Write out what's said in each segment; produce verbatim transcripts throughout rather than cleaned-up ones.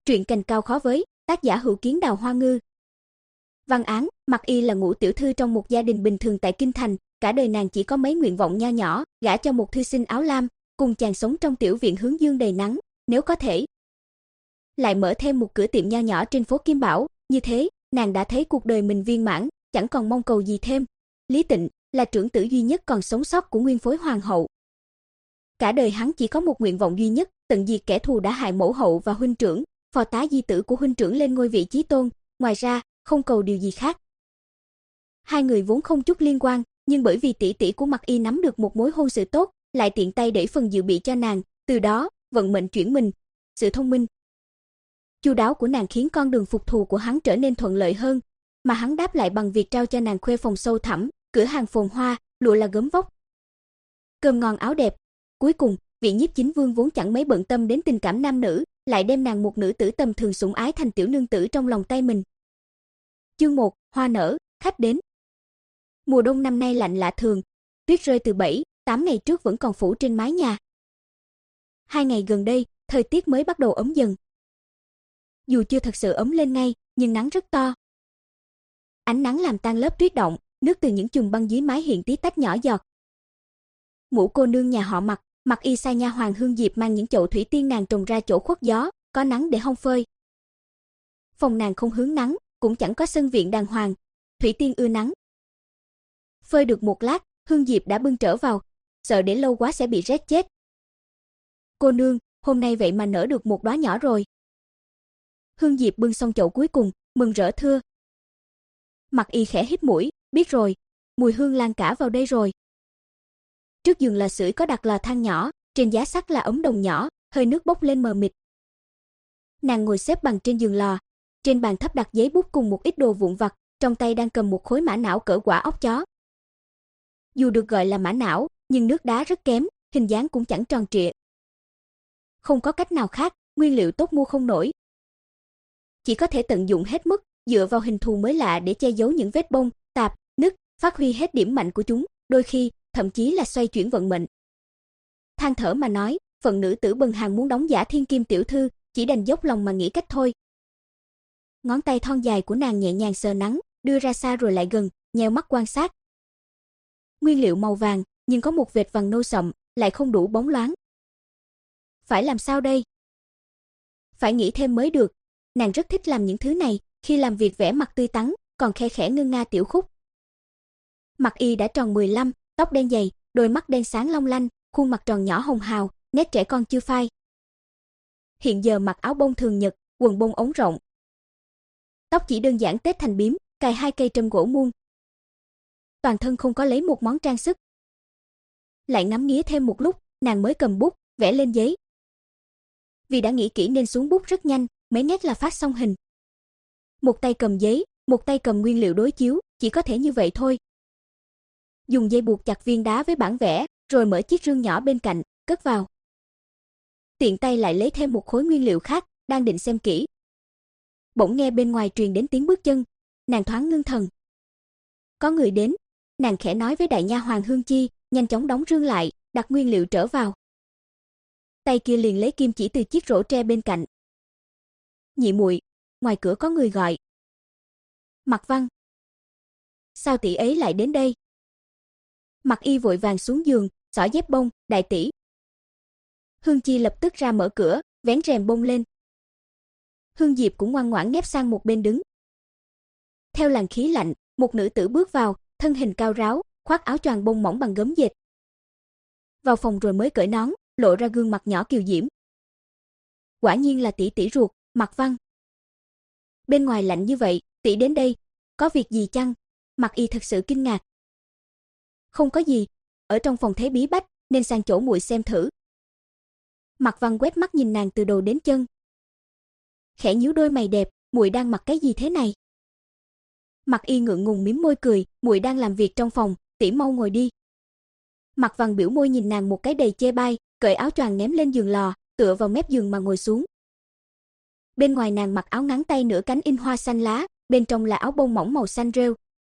Truyện cành cao khó với, tác giả Hữu Kiến Đào Hoa Ngư. Văn án, Mặc Y là ngũ tiểu thư trong một gia đình bình thường tại Kinh Thành, cả đời nàng chỉ có mấy nguyện vọng nho nhỏ, gả cho một thư sinh áo lam, cùng chàng sống trong tiểu viện hướng dương đầy nắng, nếu có thể. Lại mở thêm một cửa tiệm nho nhỏ trên phố Kim Bảo, như thế, nàng đã thấy cuộc đời mình viên mãn, chẳng còn mong cầu gì thêm. Lý Tịnh là trưởng tử duy nhất còn sống sót của nguyên phối hoàng hậu. Cả đời hắn chỉ có một nguyện vọng duy nhất, tận diệt kẻ thù đã hại mẫu hậu và huynh trưởng, phò tá di tử của huynh trưởng lên ngôi vị chí tôn, ngoài ra, không cầu điều gì khác. Hai người vốn không chút liên quan, nhưng bởi vì tỷ tỷ của Mặc Y nắm được một mối hôn sự tốt, lại tiện tay đẩy phần dự bị cho nàng, từ đó, vận mệnh chuyển mình. Sự thông minh, chu đáo của nàng khiến con đường phục thù của hắn trở nên thuận lợi hơn, mà hắn đáp lại bằng việc trao cho nàng khuê phòng sâu thẳm, cửa hàng phồn hoa, lụa là gấm vóc, cơm ngon áo đẹp. Cuối cùng, vị nhiếp chính vương vốn chẳng mấy bận tâm đến tình cảm nam nữ, lại đem nàng một nữ tử tầm thường sủng ái thành tiểu nương tử trong lòng tay mình. Chương một, hoa nở, khách đến. Mùa đông năm nay lạnh lạ thường, tuyết rơi từ bảy, tám ngày trước vẫn còn phủ trên mái nhà. Hai ngày gần đây, thời tiết mới bắt đầu ấm dần. Dù chưa thật sự ấm lên ngay, nhưng nắng rất to. Ánh nắng làm tan lớp tuyết động, nước từ những chùm băng dưới mái hiện tí tách nhỏ giọt. Ngũ cô nương nhà họ Mặc, Mặc Y sai nha hoàng Hương Diệp mang những chậu thủy tiên nàng trồng ra chỗ khuất gió, có nắng để hong phơi. Phòng nàng không hướng nắng, cũng chẳng có sân viện đàng hoàng, thủy tiên ưa nắng. Phơi được một lát, Hương Diệp đã bưng trở vào, sợ để lâu quá sẽ bị rét chết. Cô nương, hôm nay vậy mà nở được một đóa nhỏ rồi. Hương Diệp bưng xong chậu cuối cùng, mừng rỡ thưa. Mặc Y khẽ hít mũi, biết rồi, mùi hương lan cả vào đây rồi. Trước giường là sưởi có đặt lò than nhỏ, trên giá sắt là ấm đồng nhỏ, hơi nước bốc lên mờ mịt. Nàng ngồi xếp bằng trên giường lò, trên bàn thấp đặt giấy bút cùng một ít đồ vụn vặt, trong tay đang cầm một khối mã não cỡ quả óc chó. Dù được gọi là mã não, nhưng nước đá rất kém, hình dáng cũng chẳng tròn trịa. Không có cách nào khác, nguyên liệu tốt mua không nổi. Chỉ có thể tận dụng hết mức, dựa vào hình thù mới lạ để che giấu những vết bông, tạp, nứt, phát huy hết điểm mạnh của chúng, đôi khi thậm chí là xoay chuyển vận mệnh. Than thở mà nói, phận nữ tử bần hàng muốn đóng giả thiên kim tiểu thư, chỉ đành dốc lòng mà nghĩ cách thôi. Ngón tay thon dài của nàng nhẹ nhàng sờ nắng, đưa ra xa rồi lại gần, nheo mắt quan sát. Nguyên liệu màu vàng, nhưng có một vệt vàng nâu sậm, lại không đủ bóng loáng. Phải làm sao đây? Phải nghĩ thêm mới được. Nàng rất thích làm những thứ này, khi làm việc vẻ mặt tươi tắn, còn khe khẽ ngân nga tiểu khúc. Mặc Y đã tròn mười lăm, tóc đen dày, đôi mắt đen sáng long lanh, khuôn mặt tròn nhỏ hồng hào, nét trẻ con chưa phai. Hiện giờ mặc áo bông thường nhật, quần bông ống rộng. Tóc chỉ đơn giản tết thành bím, cài hai cây trâm gỗ muôn. Toàn thân không có lấy một món trang sức. Lại ngắm nghía thêm một lúc, nàng mới cầm bút, vẽ lên giấy. Vì đã nghĩ kỹ nên xuống bút rất nhanh, mấy nét là phát xong hình. Một tay cầm giấy, một tay cầm nguyên liệu đối chiếu, chỉ có thể như vậy thôi. Dùng dây buộc chặt viên đá với bản vẽ, rồi mở chiếc rương nhỏ bên cạnh, cất vào. Tiện tay lại lấy thêm một khối nguyên liệu khác, đang định xem kỹ. Bỗng nghe bên ngoài truyền đến tiếng bước chân, nàng thoáng ngưng thần. Có người đến, nàng khẽ nói với đại nha hoàng Hương Chi, nhanh chóng đóng rương lại, đặt nguyên liệu trở vào. Tay kia liền lấy kim chỉ từ chiếc rổ tre bên cạnh. Nhị muội, ngoài cửa có người gọi. Mặc Văn. Sao tỷ ấy lại đến đây? Mặc Y vội vàng xuống giường, xỏ dép bông, đại tỷ. Hương Chi lập tức ra mở cửa, vén rèm bông lên. Hương Diệp cũng ngoan ngoãn nép sang một bên đứng. Theo làn khí lạnh, một nữ tử bước vào, thân hình cao ráo, khoác áo choàng bông mỏng bằng gấm dệt. Vào phòng rồi mới cởi nón, lộ ra gương mặt nhỏ kiều diễm. Quả nhiên là tỷ tỷ ruột, Mặc Văn. Bên ngoài lạnh như vậy, tỷ đến đây, có việc gì chăng? Mặc Y thật sự kinh ngạc. Không có gì, ở trong phòng thấy bí bách, nên sang chỗ muội xem thử. Mặc Văn quét mắt nhìn nàng từ đầu đến chân. Khẽ nhíu đôi mày đẹp, muội đang mặc cái gì thế này? Mặc Y ngượng ngùng mím môi cười, muội đang làm việc trong phòng, tỷ mau ngồi đi. Mặc Văn biểu môi nhìn nàng một cái đầy chê bai, cởi áo choàng ném lên giường lò, tựa vào mép giường mà ngồi xuống. Bên ngoài nàng mặc áo ngắn tay nửa cánh in hoa xanh lá, bên trong là áo bông mỏng màu xanh rêu.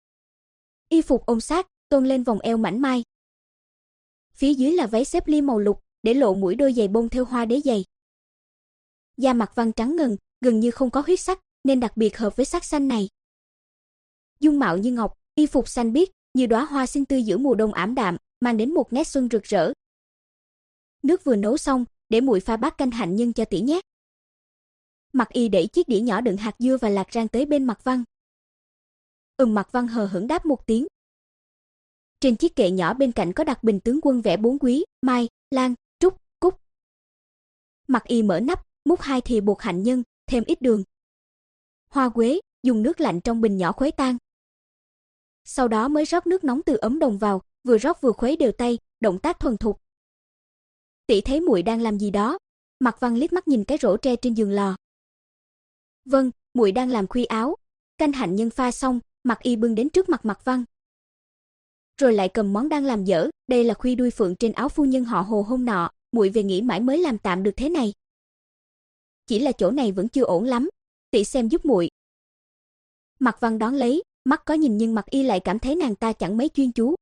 Y phục ôm sát, tôn lên vòng eo mảnh mai. Phía dưới là váy xếp ly màu lục, để lộ mũi đôi giày bông thêu hoa đế giày. Da Mặc Văn trắng ngần, gần như không có huyết sắc, nên đặc biệt hợp với sắc xanh này. Dung mạo như ngọc, y phục xanh biếc, như đóa hoa xinh tươi giữa mùa đông ảm đạm, mang đến một nét xuân rực rỡ. Nước vừa nấu xong, để muội pha bát canh hạnh nhân cho tỷ nhé. Mạc Y đẩy chiếc đĩa nhỏ đựng hạt dưa và lạc rang tới bên Mạc Văn. Ừm, Mạc Văn hờ hững đáp một tiếng. Trên chiếc kệ nhỏ bên cạnh có đặt bình tướng quân vẽ bốn quý, mai, lan, trúc, cúc. Mạc Y mở nắp, múc hai thìa bột hạnh nhân, thêm ít đường, hoa quế, dùng nước lạnh trong bình nhỏ khuấy tan. Sau đó mới rót nước nóng từ ấm đồng vào, vừa rót vừa khuấy đều tay, động tác thuần thục. Tỷ thấy muội đang làm gì đó? Mạc Văn liếc mắt nhìn cái rổ tre trên giường lò. Vâng, muội đang làm khuy áo. Canh hạnh nhân pha xong, Mạc Y bưng đến trước mặt Mạc Văn. Rồi lại cầm món đang làm dở, đây là khuy đuôi phượng trên áo phu nhân họ Hồ hôm nọ, muội về nghĩ mãi mới làm tạm được thế này. Chỉ là chỗ này vẫn chưa ổn lắm, tỷ xem giúp muội. Mạc Văn đón lấy, mắt có nhìn nhưng Mạc Y lại cảm thấy nàng ta chẳng mấy chuyên chú.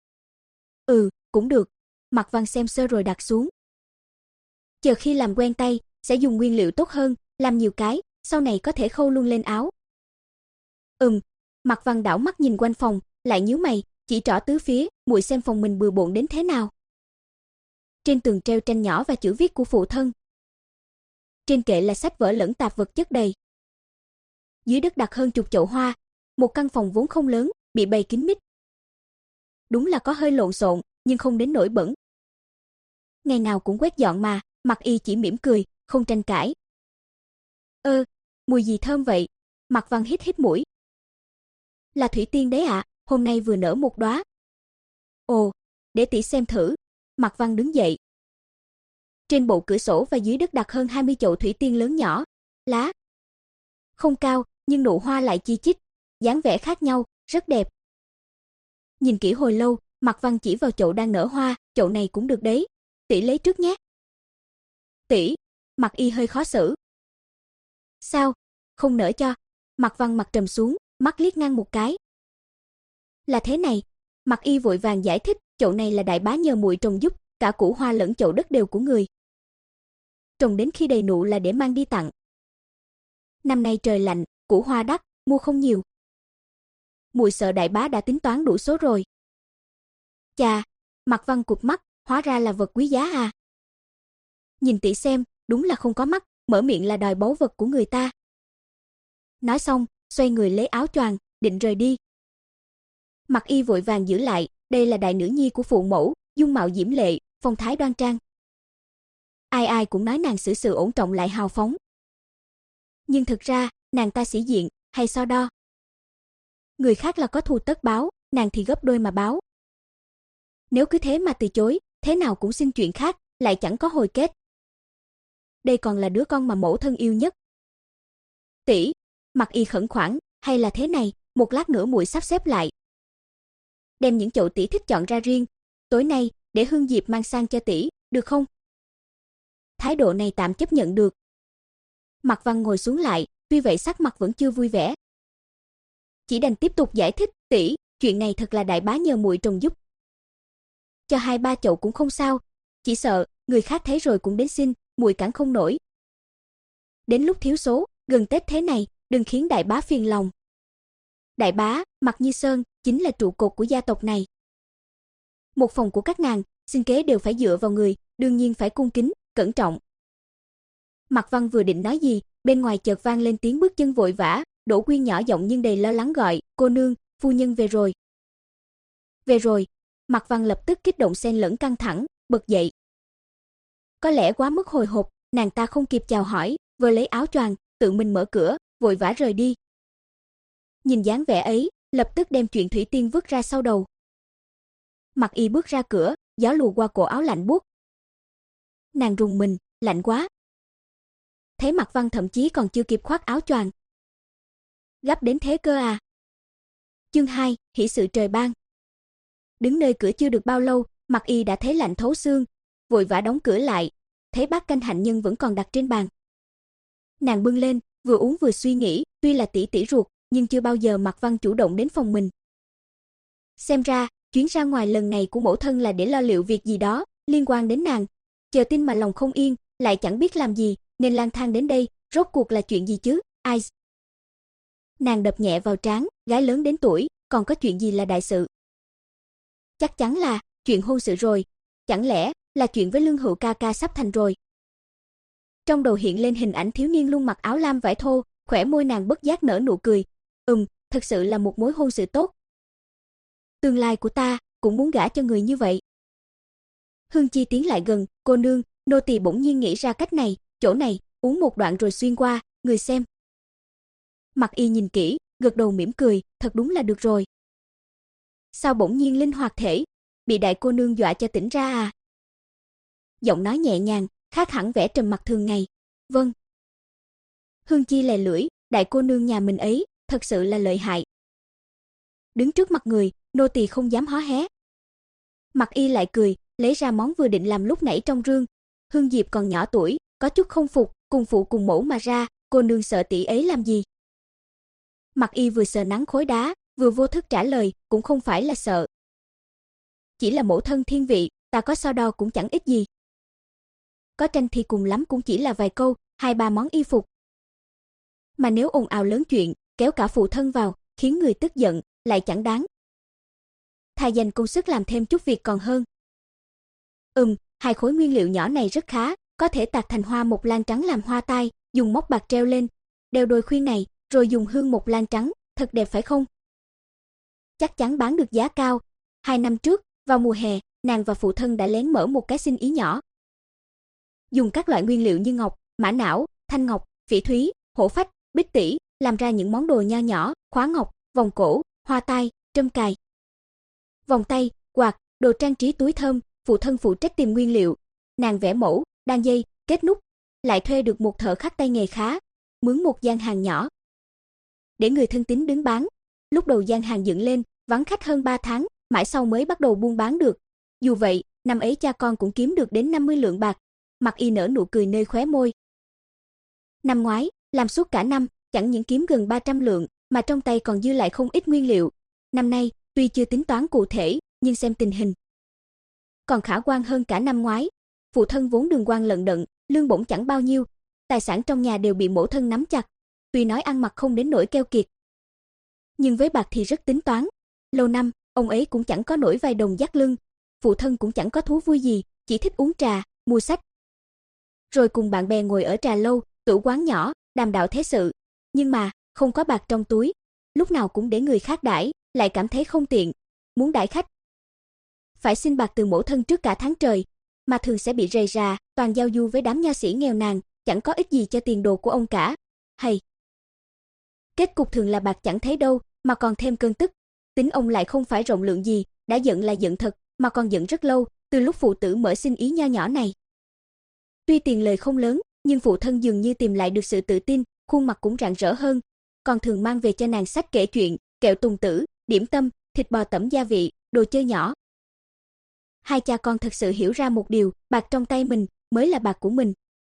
Ừ, cũng được. Mạc Văn xem sơ rồi đặt xuống. Chờ khi làm quen tay, sẽ dùng nguyên liệu tốt hơn, làm nhiều cái, sau này có thể khâu luôn lên áo. Ừm, Mạc Văn đảo mắt nhìn quanh phòng, lại nhíu mày, chỉ trỏ tứ phía, muội xem phòng mình bừa bộn đến thế nào. Trên tường treo tranh nhỏ và chữ viết của phụ thân. Trên kệ là sách vở lẫn tạp vật chất đầy. Dưới đất đặt hơn chục chậu hoa, một căn phòng vốn không lớn, bị bày kín mít. Đúng là có hơi lộn xộn, nhưng không đến nỗi bẩn. Ngày nào cũng quét dọn mà, Mạc Y chỉ mỉm cười, không tranh cãi. Ơ, mùi gì thơm vậy? Mạc Văn hít hít mũi. Là thủy tiên đấy ạ, à, hôm nay vừa nở một đóa. Ồ, để tỷ xem thử. Mạc Văn đứng dậy. Trên bộ cửa sổ và dưới đất đặt hơn hai mươi chậu thủy tiên lớn nhỏ, lá không cao, nhưng nụ hoa lại chi chít, dáng vẻ khác nhau, rất đẹp. Nhìn kỹ hồi lâu, Mạc Văn chỉ vào chậu đang nở hoa, chậu này cũng được đấy, tỷ lấy trước nhé. Tỷ, Mạc Y hơi khó xử. Sao, không nở cho? Mạc Văn mặt trầm xuống, mắt liếc ngang một cái. Là thế này, Mạc Y vội vàng giải thích, chậu này là đại bá nhờ muội trồng giúp, cả củ hoa lẫn chậu đất đều của người. Trồng đến khi đầy nụ là để mang đi tặng. Năm nay trời lạnh, củ hoa đắt, mua không nhiều. Muội sợ đại bá đã tính toán đủ số rồi. Chà, Mạc Văn cụp mắt, hóa ra là vật quý giá à. Nhìn tỷ xem, đúng là không có mắt, mở miệng là đòi báu vật của người ta. Nói xong, xoay người lấy áo choàng, định rời đi. Mạc Y vội vàng giữ lại, đây là đại nữ nhi của phụ mẫu, dung mạo diễm lệ, phong thái đoan trang. Ai ai cũng nói nàng xử sự ổn trọng lại hào phóng. Nhưng thực ra, nàng ta sĩ diện, hay so đo. Người khác là có thù tất báo, nàng thì gấp đôi mà báo. Nếu cứ thế mà từ chối, thế nào cũng xin chuyện khác, lại chẳng có hồi kết. Đây còn là đứa con mà mẫu thân yêu nhất. Tỷ, Mạc Y khẩn khoản, hay là thế này, một lát nữa muội sắp xếp lại. Đem những chậu tỷ thích chọn ra riêng, tối nay để Hương Diệp mang sang cho tỷ, được không? Thái độ này tạm chấp nhận được. Mạc Văn ngồi xuống lại, tuy vậy sắc mặt vẫn chưa vui vẻ. Chỉ đành tiếp tục giải thích, tỷ, chuyện này thật là đại bá nhờ muội trồng giúp. Cho hai ba chậu cũng không sao, chỉ sợ người khác thấy rồi cũng đến xin, muội cản không nổi. Đến lúc thiếu số, gần Tết thế này, đừng khiến đại bá phiền lòng. Đại bá, Mạc Như Sơn, chính là trụ cột của gia tộc này. Một phòng của các nàng, sinh kế đều phải dựa vào người, đương nhiên phải cung kính, cẩn trọng. Mạc Văn vừa định nói gì, bên ngoài chợt vang lên tiếng bước chân vội vã, Đỗ Quyên nhỏ giọng nhưng đầy lo lắng gọi, cô nương, phu nhân về rồi. Về rồi, Mạc Văn lập tức kích động xen lẫn căng thẳng, bật dậy. Có lẽ quá mức hồi hộp, nàng ta không kịp chào hỏi, vừa lấy áo choàng, tự mình mở cửa, vội vã rời đi. Nhìn dáng vẻ ấy, lập tức đem chuyện thủy tiên vứt ra sau đầu. Mạc Y bước ra cửa, gió lùa qua cổ áo lạnh buốt. Nàng rùng mình, lạnh quá. Thấy Mạc Văn thậm chí còn chưa kịp khoác áo choàng. Gấp đến thế cơ à? Chương hai, hỷ sự trời ban. Đứng nơi cửa chưa được bao lâu, Mạc Y đã thấy lạnh thấu xương, vội vã đóng cửa lại, thấy bát canh hạnh nhân vẫn còn đặt trên bàn. Nàng bưng lên, vừa uống vừa suy nghĩ, tuy là tỷ tỷ ruột, nhưng chưa bao giờ Mạc Văn chủ động đến phòng mình. Xem ra, chuyến ra ngoài lần này của mẫu thân là để lo liệu việc gì đó liên quan đến nàng, chờ tin mà lòng không yên, lại chẳng biết làm gì, nên lang thang đến đây, rốt cuộc là chuyện gì chứ, ai? Nàng đập nhẹ vào trán, gái lớn đến tuổi, còn có chuyện gì là đại sự? Chắc chắn là chuyện hôn sự rồi, chẳng lẽ là chuyện với Lương Hữu ca ca sắp thành rồi? Trong đầu hiện lên hình ảnh thiếu niên luôn mặc áo lam vải thô, khỏe môi nàng bất giác nở nụ cười. Ừm, thật sự là một mối hôn sự tốt. Tương lai của ta cũng muốn gả cho người như vậy. Hương Chi tiến lại gần, cô nương, nô tỳ bỗng nhiên nghĩ ra cách này, chỗ này, uống một đoạn rồi xuyên qua, người xem. Mặc Y nhìn kỹ, gật đầu mỉm cười, thật đúng là được rồi. Sao bỗng nhiên linh hoạt thể, bị đại cô nương dọa cho tỉnh ra à? Giọng nói nhẹ nhàng, khác hẳn vẻ trầm mặc thường ngày. Vâng. Hương Chi lè lưỡi, đại cô nương nhà mình ấy, thật sự là lợi hại. Đứng trước mặt người, nô tỳ không dám hó hé. Mặc Y lại cười, lấy ra món vừa định làm lúc nãy trong rương. Hương Diệp còn nhỏ tuổi, có chút không phục, cùng phụ cùng mẫu mà ra, cô nương sợ tỷ ấy làm gì? Mặc Y vừa sờ nắng khối đá, vừa vô thức trả lời, cũng không phải là sợ. Chỉ là mẫu thân thiên vị, ta có so đo cũng chẳng ích gì. Có tranh thì cùng lắm cũng chỉ là vài câu, hai ba món y phục. Mà nếu ồn ào lớn chuyện, kéo cả phụ thân vào, khiến người tức giận, lại chẳng đáng. Thà dành công sức làm thêm chút việc còn hơn. Ừm, hai khối nguyên liệu nhỏ này rất khá, có thể tạc thành hoa mộc lan trắng làm hoa tai, dùng móc bạc treo lên, đeo đôi khuyên này, rồi dùng hương mộc lan trắng, thật đẹp phải không? Chắc chắn bán được giá cao. Hai năm trước, vào mùa hè, nàng và phụ thân đã lén mở một cái sinh ý nhỏ. Dùng các loại nguyên liệu như ngọc, mã não, thanh ngọc, phỉ thúy, hổ phách, bích tỷ, làm ra những món đồ nho nhỏ, khóa ngọc, vòng cổ, hoa tai, trâm cài, vòng tay, quạt, đồ trang trí túi thơm, phụ thân phụ trách tìm nguyên liệu, nàng vẽ mẫu, đan dây, kết nút, lại thuê được một thợ khắc tay nghề khá, mướn một gian hàng nhỏ. Để người thân tín đứng bán, lúc đầu gian hàng dựng lên, vắng khách hơn ba tháng, mãi sau mới bắt đầu buôn bán được. Dù vậy, năm ấy cha con cũng kiếm được đến năm mươi lượng bạc. Mặc Y nở nụ cười nơi khóe môi. Năm ngoái, làm suốt cả năm, chẳng những kiếm gần ba trăm lượng, mà trong tay còn dư lại không ít nguyên liệu. Năm nay, tuy chưa tính toán cụ thể, nhưng xem tình hình còn khả quan hơn cả năm ngoái. Phụ thân vốn đường quan lận đận, lương bổng chẳng bao nhiêu, tài sản trong nhà đều bị mẫu thân nắm chặt, tuy nói ăn mặc không đến nỗi keo kiệt, nhưng với bạc thì rất tính toán. Lâu năm, ông ấy cũng chẳng có nổi vài đồng dắt lưng, phụ thân cũng chẳng có thú vui gì, chỉ thích uống trà, mua sách, rồi cùng bạn bè ngồi ở trà lâu, tửu quán nhỏ, đàm đạo thế sự. Nhưng mà, không có bạc trong túi, lúc nào cũng để người khác đãi, lại cảm thấy không tiện, muốn đãi khách phải xin bạc từ mẫu thân trước cả tháng trời, mà thường sẽ bị rầy rà, toàn giao du với đám nha sĩ nghèo nàn, chẳng có ích gì cho tiền đồ của ông cả. Hay kết cục thường là bạc chẳng thấy đâu, mà còn thêm cơn tức. Tính ông lại không phải rộng lượng gì, đã giận là giận thật, mà còn giận rất lâu, từ lúc phụ tử mở sinh ý nho nhỏ này. Tuy tiền lời không lớn, nhưng phụ thân dường như tìm lại được sự tự tin, khuôn mặt cũng rạng rỡ hơn, còn thường mang về cho nàng sách kể chuyện, kẹo tùng tử, điểm tâm, thịt bò tẩm gia vị, đồ chơi nhỏ. Hai cha con thật sự hiểu ra một điều, bạc trong tay mình mới là bạc của mình.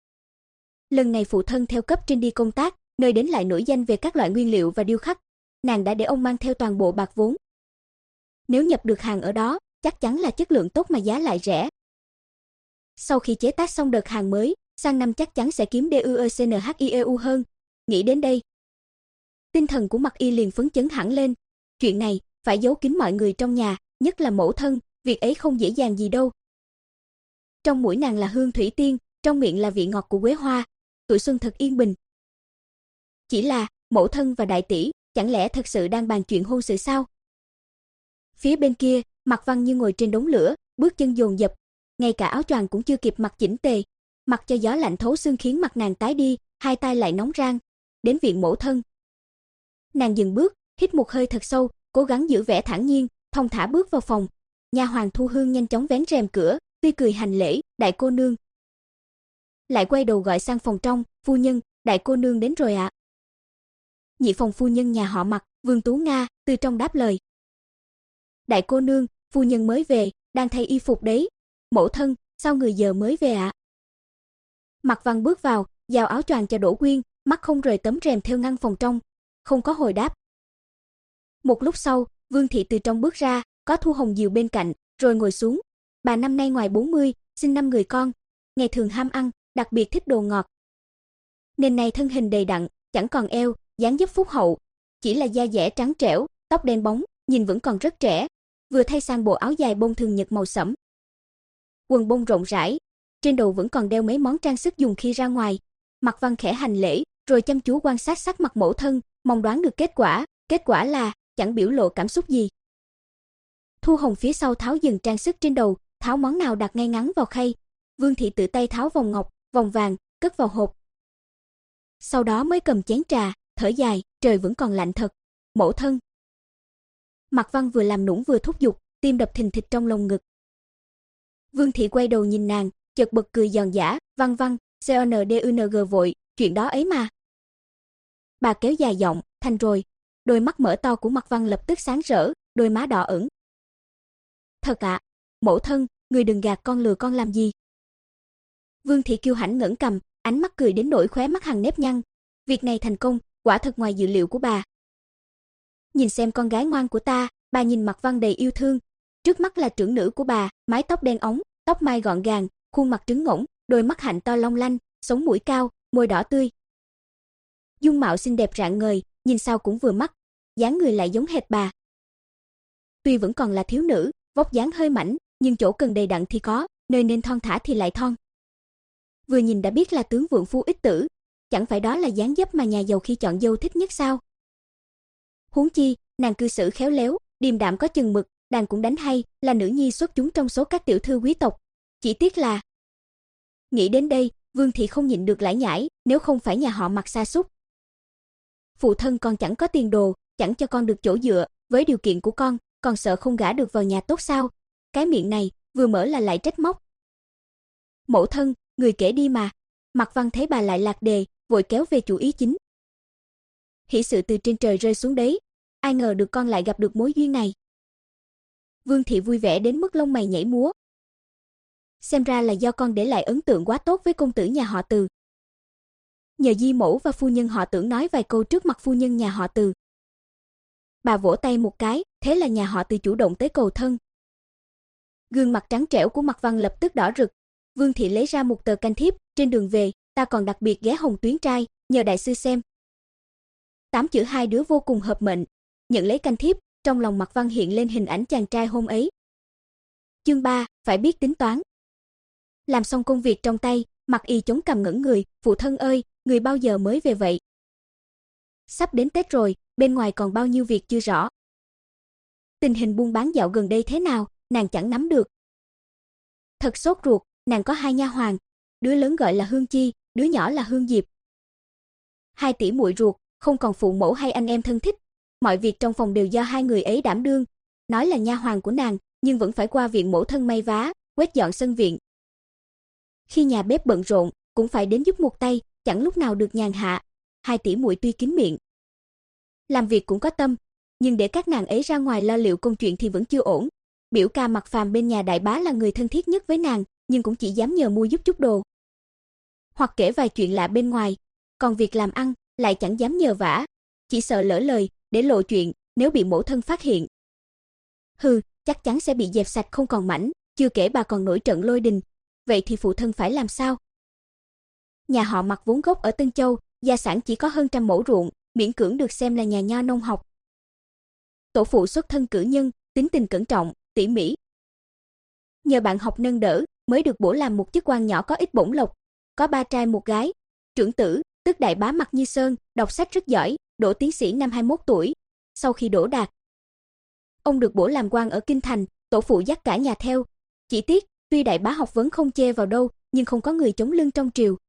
Lần này phụ thân theo cấp trên đi công tác, nơi đến lại nổi danh về các loại nguyên liệu và điêu khắc, nàng đã để ông mang theo toàn bộ bạc vốn. Nếu nhập được hàng ở đó, chắc chắn là chất lượng tốt mà giá lại rẻ. Sau khi chế tác xong đợt hàng mới, sang năm chắc chắn sẽ kiếm DUECNHIEU hơn. Nghĩ đến đây, tinh thần của Mặc Y liền phấn chấn hẳn lên. Chuyện này phải giấu kín mọi người trong nhà, nhất là mẫu thân, việc ấy không dễ dàng gì đâu. Trong mũi nàng là hương thủy tiên, trong miệng là vị ngọt của quế hoa, tuổi xuân thật yên bình. Chỉ là, mẫu thân và đại tỷ, chẳng lẽ thật sự đang bàn chuyện hôn sự sao? Phía bên kia, Mạc Văn Như ngồi trên đống lửa, bước chân dồn dập, ngay cả áo choàng cũng chưa kịp mặc chỉnh tề, mặc cho gió lạnh thấu xương khiến mặt nàng tái đi, hai tay lại nóng rang. Đến viện mẫu thân, nàng dừng bước, hít một hơi thật sâu, cố gắng giữ vẻ thản nhiên, thong thả bước vào phòng. Nha hoàn Thu Hương nhanh chóng vén rèm cửa, tươi cười hành lễ, đại cô nương. Lại quay đầu gọi sang phòng trong, phu nhân, đại cô nương đến rồi ạ. Nhị phòng phu nhân nhà họ Mặc, Vương Tú Nga, từ trong đáp lời. Đại cô nương, phu nhân mới về, đang thay y phục đấy. Mẫu thân, sao người giờ mới về ạ? Mạc Văn bước vào, giao áo choàng cho Đỗ Quyên, mắt không rời tấm rèm theo ngăn phòng trong, không có hồi đáp. Một lúc sau, Vương thị từ trong bước ra, có Thu Hồng Diều bên cạnh, rồi ngồi xuống. Bà năm nay ngoài bốn mươi, sinh năm người con, ngày thường ham ăn, đặc biệt thích đồ ngọt. nên nay thân hình đầy đặn, chẳng còn eo, dáng dấp phúc hậu, chỉ là da dẻ trắng trẻo, tóc đen bóng, nhìn vẫn còn rất trẻ, vừa thay sang bộ áo dài bông thường nhật màu sẫm. Quần bông rộng rãi, trên đầu vẫn còn đeo mấy món trang sức dùng khi ra ngoài. Mạc Văn khẽ hành lễ, rồi chăm chú quan sát sắc mặt mẫu thân, mong đoán được kết quả, kết quả là chẳng biểu lộ cảm xúc gì. Thu Hồng phía sau tháo dần trang sức trên đầu, tháo món nào đặt ngay ngắn vào khay. Vương thị tự tay tháo vòng ngọc, vòng vàng, cất vào hộp. Sau đó mới cầm chén trà, thở dài, trời vẫn còn lạnh thật. Mẫu thân. Mạc Văn vừa làm nũng vừa thúc giục, tim đập thình thịch trong lồng ngực. Vương thị quay đầu nhìn nàng, chợt bật cười giòn giã, "Văn Văn, C N D U N G vội, chuyện đó ấy mà." Bà kéo dài giọng, "Thành rồi." Đôi mắt mở to của Mạc Văn lập tức sáng rỡ, đôi má đỏ ửng. "Thật ạ, à, mẫu thân, người đừng gạt con lừa con làm gì?" Vương thị kiêu hãnh ngẩng cằm, ánh mắt cười đến nỗi khóe mắt hằn nếp nhăn. Việc này thành công, quả thật ngoài dự liệu của bà. Nhìn xem con gái ngoan của ta, bà nhìn Mạc Văn đầy yêu thương. Trước mắt là trưởng nữ của bà, mái tóc đen óng, tóc mai gọn gàng, khuôn mặt trứng ngỗng, đôi mắt hạnh to long lanh, sống mũi cao, môi đỏ tươi. Dung mạo xinh đẹp rạng ngời, nhìn sao cũng vừa mắt, dáng người lại giống hệt bà. Tuy vẫn còn là thiếu nữ, vóc dáng hơi mảnh, nhưng chỗ cần đầy đặn thì có, nơi nên thon thả thì lại thon. Vừa nhìn đã biết là tướng vượng phu ích tử, chẳng phải đó là dáng dấp mà nhà giàu khi chọn dâu thích nhất sao? Huống chi, nàng cư xử khéo léo, điềm đạm có chừng mực, đàn cũng đánh hay, là nữ nhi xuất chúng trong số các tiểu thư quý tộc. Chỉ tiếc là... Nghĩ đến đây, Vương thị không nhịn được lải nhải, nếu không phải nhà họ Mạc sa sút. Phụ thân con chẳng có tiền đồ, chẳng cho con được chỗ dựa, với điều kiện của con, còn sợ không gả được vào nhà tốt sao? Cái miệng này, vừa mở là lại trách móc. Mẫu thân, người kể đi mà. Mạc Văn thấy bà lại lạc đề, vội kéo về chủ ý chính. Hỷ sự từ trên trời rơi xuống đấy, ai ngờ được con lại gặp được mối duyên này. Vương thị vui vẻ đến mức lông mày nhảy múa. Xem ra là do con để lại ấn tượng quá tốt với công tử nhà họ Từ. Nhờ di mẫu và phu nhân họ Tưởng nói vài câu trước mặt phu nhân nhà họ Từ. Bà vỗ tay một cái, thế là nhà họ Từ chủ động tới cầu thân. Gương mặt trắng trẻo của Mạc Văn lập tức đỏ rực. Vương thị lấy ra một tờ canh thiếp, trên đường về, ta còn đặc biệt ghé Hồng Tuyến trai, nhờ đại sư xem. Tám chữ hai đứa vô cùng hợp mệnh. Nhận lấy canh thiếp, trong lòng Mạc Văn hiện lên hình ảnh chàng trai hôm ấy. Chương ba, phải biết tính toán. Làm xong công việc trong tay, Mạc Y chống cằm ngẩn người, phụ thân ơi, người bao giờ mới về vậy? Sắp đến Tết rồi, bên ngoài còn bao nhiêu việc chưa rõ. Tình hình buôn bán dạo gần đây thế nào, nàng chẳng nắm được. Thật sốt ruột, nàng có hai nha hoàn, đứa lớn gọi là Hương Chi, đứa nhỏ là Hương Diệp. Hai tỷ muội ruột, không còn phụ mẫu hay anh em thân thích, mọi việc trong phòng đều do hai người ấy đảm đương. Nói là nha hoàn của nàng, nhưng vẫn phải qua viện mẫu thân may vá, quét dọn sân viện. Khi nhà bếp bận rộn, cũng phải đến giúp một tay, chẳng lúc nào được nhàn hạ. Hai tỷ muội tuy kín miệng, làm việc cũng có tâm, nhưng để các nàng ấy ra ngoài lo liệu công chuyện thì vẫn chưa ổn. Biểu ca Mạc Phàm bên nhà đại bá là người thân thiết nhất với nàng, nhưng cũng chỉ dám nhờ mua giúp chút đồ, hoặc kể vài chuyện lạ bên ngoài, còn việc làm ăn lại chẳng dám nhờ vả, chỉ sợ lỡ lời, để lộ chuyện, nếu bị mẫu thân phát hiện. Hừ, chắc chắn sẽ bị dẹp sạch không còn mảnh, chưa kể bà còn nổi trận lôi đình, vậy thì phụ thân phải làm sao? Nhà họ Mạc vốn gốc ở Tân Châu, gia sản chỉ có hơn trăm mẫu ruộng, miễn cưỡng được xem là nhà nho nông học. Tổ phụ xuất thân cử nhân, tính tình cẩn trọng, tỉ mỉ. Nhờ bạn học nâng đỡ, mới được bổ làm một chức quan nhỏ có ít bổng lộc, có ba trai một gái. Trưởng tử, tức đại bá Mạc Như Sơn, đọc sách rất giỏi, đỗ tiến sĩ năm hai mươi mốt tuổi. Sau khi đỗ đạt, ông được bổ làm quan ở Kinh Thành, tổ phụ dắt cả nhà theo. Chỉ tiếc, tuy đại bá học vấn không chê vào đâu, nhưng không có người chống lưng trong triều.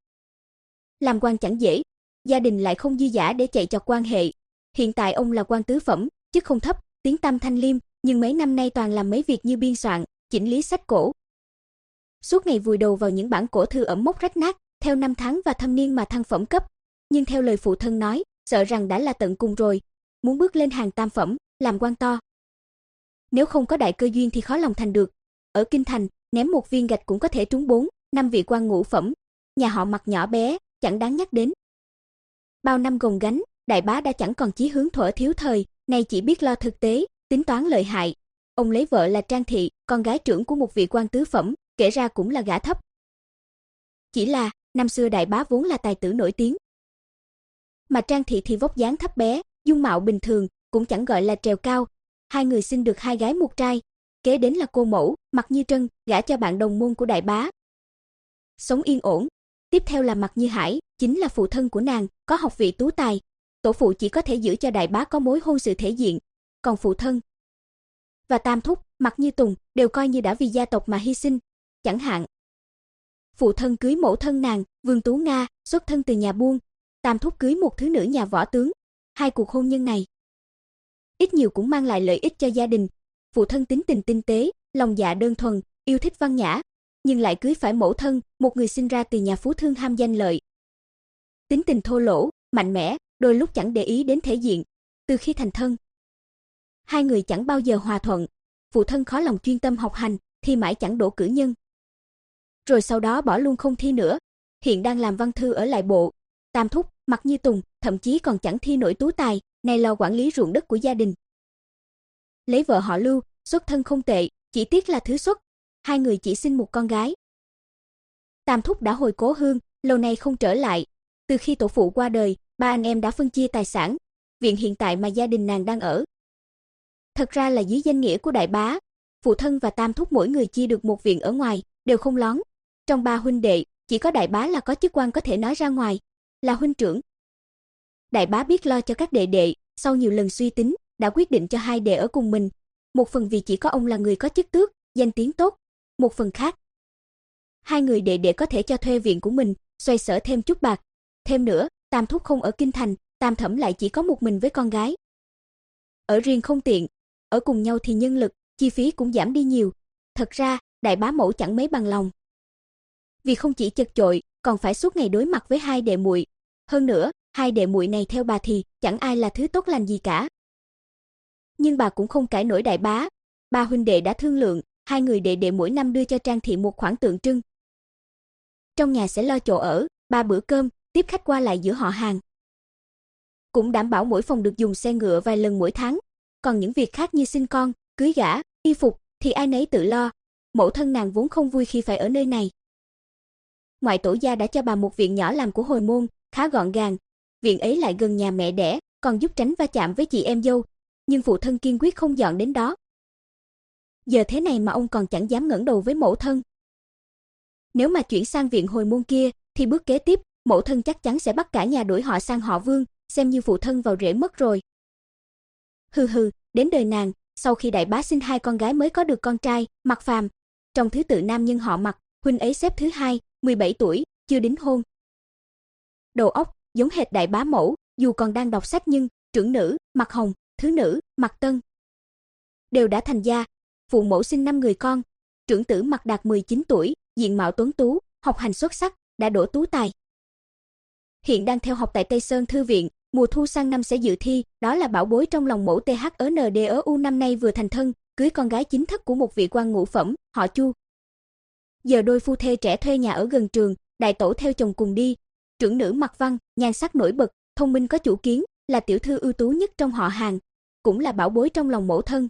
Làm quan chẳng dễ, gia đình lại không dư dả để chạy chọt quan hệ. Hiện tại ông là quan tứ phẩm, chức không thấp, tiếng tăm thanh liêm, nhưng mấy năm nay toàn làm mấy việc như biên soạn, chỉnh lý sách cổ. Suốt ngày vùi đầu vào những bản cổ thư ẩm mốc rách nát, theo năm tháng và thâm niên mà thăng phẩm cấp. Nhưng theo lời phụ thân nói, sợ rằng đã là tận cùng rồi, muốn bước lên hàng tam phẩm, làm quan to. Nếu không có đại cơ duyên thì khó lòng thành được. Ở Kinh Thành, ném một viên gạch cũng có thể trúng bốn, năm vị quan ngũ phẩm. Nhà họ Mạc nhỏ bé, chẳng đáng nhắc đến. Bao năm gồng gánh, đại bá đã chẳng còn chí hướng thuở thiếu thời, nay chỉ biết lo thực tế, tính toán lợi hại. Ông lấy vợ là Trang Thị, con gái trưởng của một vị quan tứ phẩm, kể ra cũng là gả thấp. Chỉ là, năm xưa đại bá vốn là tài tử nổi tiếng, Mà Trang Thị thì vóc dáng thấp bé, dung mạo bình thường, cũng chẳng gọi là trèo cao. Hai người sinh được hai gái một trai. Kế đến là cô mẫu, Mạc Như Trân, gả cho bạn đồng môn của đại bá. Sống yên ổn. Tiếp theo là Mạc Như Hải, chính là phụ thân của nàng, có học vị tú tài. Tổ phụ chỉ có thể giữ cho đại bá có mối hôn sự thể diện. Còn phụ thân và tam thúc, Mạc Như Tùng, đều coi như đã vì gia tộc mà hy sinh. Chẳng hạn, phụ thân cưới mẫu thân nàng, Vương Tú Nga, xuất thân từ nhà buôn. Tam thúc cưới một thứ nữ nhà võ tướng. Hai cuộc hôn nhân này ít nhiều cũng mang lại lợi ích cho gia đình. Phụ thân tính tình tinh tế, lòng dạ đơn thuần, yêu thích văn nhã, nhưng lại cưới phải mẫu thân, một người sinh ra từ nhà phú thương ham danh lợi. Tính tình thô lỗ, mạnh mẽ, đôi lúc chẳng để ý đến thể diện. Từ khi thành thân, hai người chẳng bao giờ hòa thuận. Phụ thân khó lòng chuyên tâm học hành, thi mãi chẳng đỗ cử nhân. Rồi sau đó bỏ luôn không thi nữa, hiện đang làm văn thư ở lại bộ. Tam thúc, Mạc Như Tùng, thậm chí còn chẳng thi nổi tú tài, nay lo quản lý ruộng đất của gia đình. Lấy vợ họ Lưu, xuất thân không tệ, chỉ tiếc là thứ xuất. Hai người chỉ sinh một con gái. Tam thúc đã hồi cố hương, lâu nay không trở lại. Từ khi tổ phụ qua đời, ba anh em đã phân chia tài sản. Viện hiện tại mà gia đình nàng đang ở, thật ra là dưới danh nghĩa của đại bá. Phụ thân và tam thúc mỗi người chia được một viện ở ngoài, đều không lón. Trong ba huynh đệ, chỉ có đại bá là có chức quan có thể nói ra ngoài, là huynh trưởng. Đại bá biết lo cho các đệ đệ, sau nhiều lần suy tính, đã quyết định cho hai đệ ở cùng mình. Một phần vì chỉ có ông là người có chức tước, danh tiếng tốt. Một phần khác, hai người đệ đệ có thể cho thuê viện của mình, xoay sở thêm chút bạc. Thêm nữa, tam thúc không ở kinh thành, tam thẩm lại chỉ có một mình với con gái. Ở riêng không tiện, ở cùng nhau thì nhân lực, chi phí cũng giảm đi nhiều. Thật ra, đại bá mẫu chẳng mấy bằng lòng. Vì không chỉ chật chội, còn phải suốt ngày đối mặt với hai đệ muội. Hơn nữa, hai đệ muội này theo bà thì chẳng ai là thứ tốt lành gì cả. Nhưng bà cũng không cãi nổi đại bá. Ba huynh đệ đã thương lượng, hai người đệ đệ mỗi năm đưa cho Trang Thị một khoản tượng trưng. Trong nhà sẽ lo chỗ ở, ba bữa cơm, tiếp khách qua lại giữa họ hàng. Cũng đảm bảo mỗi phòng được dùng xe ngựa vài lần mỗi tháng. Còn những việc khác như sinh con, cưới gả, y phục thì ai nấy tự lo. Mẫu thân nàng vốn không vui khi phải ở nơi này. Ngoại tổ gia đã cho bà một viện nhỏ làm của hồi môn, khá gọn gàng. Viện ấy lại gần nhà mẹ đẻ, còn giúp tránh va chạm với chị em dâu. Nhưng phụ thân kiên quyết không dọn đến đó. Giờ thế này mà ông còn chẳng dám ngẩng đầu với mẫu thân. Nếu mà chuyển sang viện hồi môn kia, thì bước kế tiếp, mẫu thân chắc chắn sẽ bắt cả nhà đổi họ sang họ Vương, xem như phụ thân vào rễ mất rồi. Hừ hừ, đến đời nàng, sau khi đại bá sinh hai con gái mới có được con trai, Mạc Phàm. Trong thứ tự nam nhân họ Mạc, huynh ấy xếp thứ hai, mười bảy tuổi, chưa đính hôn. Đầu óc giống hệt đại bá mẫu, dù còn đang đọc sách nhưng trưởng nữ, Mạc Hồng, thứ nữ, Mạc Tân đều đã thành gia. Phụ mẫu sinh năm người con. Trưởng tử Mạc Đạt mười chín tuổi, diện mạo tuấn tú, học hành xuất sắc, đã đỗ tú tài. Hiện đang theo học tại Tây Sơn Thư viện, mùa thu sang năm sẽ dự thi, đó là bảo bối trong lòng mẫu tê hát en đê ở U năm nay vừa thành thân, cưới con gái chính thất của một vị quan ngũ phẩm, họ Chu. Giờ đôi phu thê trẻ thuê nhà ở gần trường, đại tổ theo chồng cùng đi. Trưởng nữ Mạc Văn, nhan sắc nổi bật, thông minh có chủ kiến, là tiểu thư ưu tú nhất trong họ hàng, cũng là bảo bối trong lòng mẫu thân.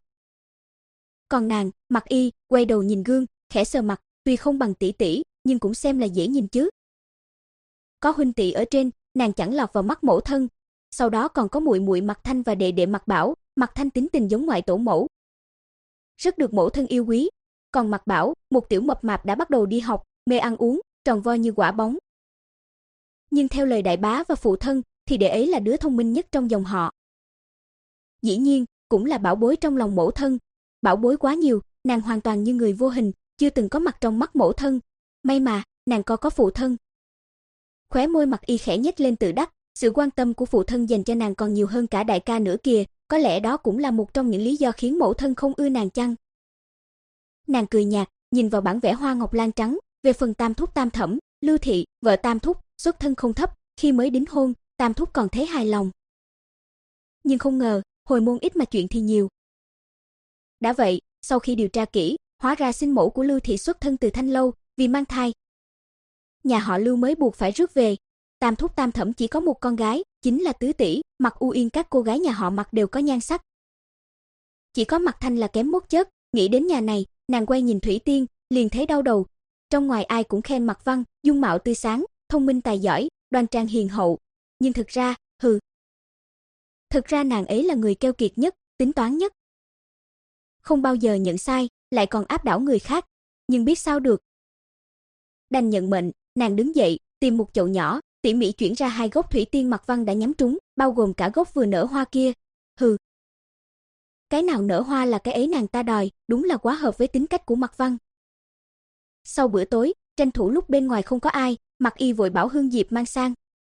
Còn nàng, Mạc Y, quay đầu nhìn gương, khẽ sờ mặt, tuy không bằng tỷ tỷ, nhưng cũng xem là dễ nhìn chứ. Có huynh tỷ ở trên, nàng chẳng lọt vào mắt mẫu thân. Sau đó còn có muội muội Mạc Thanh và đệ đệ Mạc Bảo, Mạc Thanh tính tình giống ngoại tổ mẫu, rất được mẫu thân yêu quý. Còn Mạc Bảo, một tiểu mập mạp đã bắt đầu đi học, mê ăn uống, tròn vo như quả bóng. Nhưng theo lời đại bá và phụ thân, thì đệ ấy là đứa thông minh nhất trong dòng họ. Dĩ nhiên, cũng là bảo bối trong lòng mẫu thân. Bảo bối quá nhiều, nàng hoàn toàn như người vô hình, chưa từng có mặt trong mắt mẫu thân. May mà, nàng có có phụ thân. Khóe môi Mạc Y khẽ nhếch lên tự đắc, sự quan tâm của phụ thân dành cho nàng còn nhiều hơn cả đại ca nữa kìa, có lẽ đó cũng là một trong những lý do khiến mẫu thân không ưa nàng chăng? Nàng cười nhạt, nhìn vào bản vẽ hoa ngọc lan trắng, về phần tam thúc tam thẩm, Lưu Thị, vợ tam thúc, xuất thân không thấp, khi mới đính hôn, tam thúc còn thấy hài lòng. Nhưng không ngờ, hồi môn ít mà chuyện thì nhiều. Đã vậy, sau khi điều tra kỹ, hóa ra sinh mẫu của Lưu Thị xuất thân từ Thanh Lâu, vì mang thai. Nhà họ Lưu mới buộc phải rước về. Tam thúc tam thẩm chỉ có một con gái, chính là tứ tỷ, Mạc U Yên. Các cô gái nhà họ Mạc đều có nhan sắc, chỉ có Mạc Thanh là kém mốt chất. Nghĩ đến nhà này, nàng quay nhìn Thủy Tiên, liền thấy đau đầu. Trong ngoài ai cũng khen Mạc Văn, dung mạo tươi sáng, thông minh tài giỏi, đoan trang hiền hậu, nhưng thực ra, Hừ. Thực ra nàng ấy là người keo kiệt nhất, tính toán nhất. Không bao giờ nhận sai, lại còn áp đảo người khác, nhưng biết sao được. Đành nhận mệnh, nàng đứng dậy, tìm một chậu nhỏ, tỉ mỉ chuyển ra hai gốc thủy tiên Mạc Văn đã nhắm trúng, bao gồm cả gốc vừa nở hoa kia. Hừ. Cái nào nở hoa là cái ấy nàng ta đòi, đúng là quá hợp với tính cách của Mạc Văn. Sau bữa tối, tranh thủ lúc bên ngoài không có ai, Mạc Y vội bảo Hương Diệp mang sang.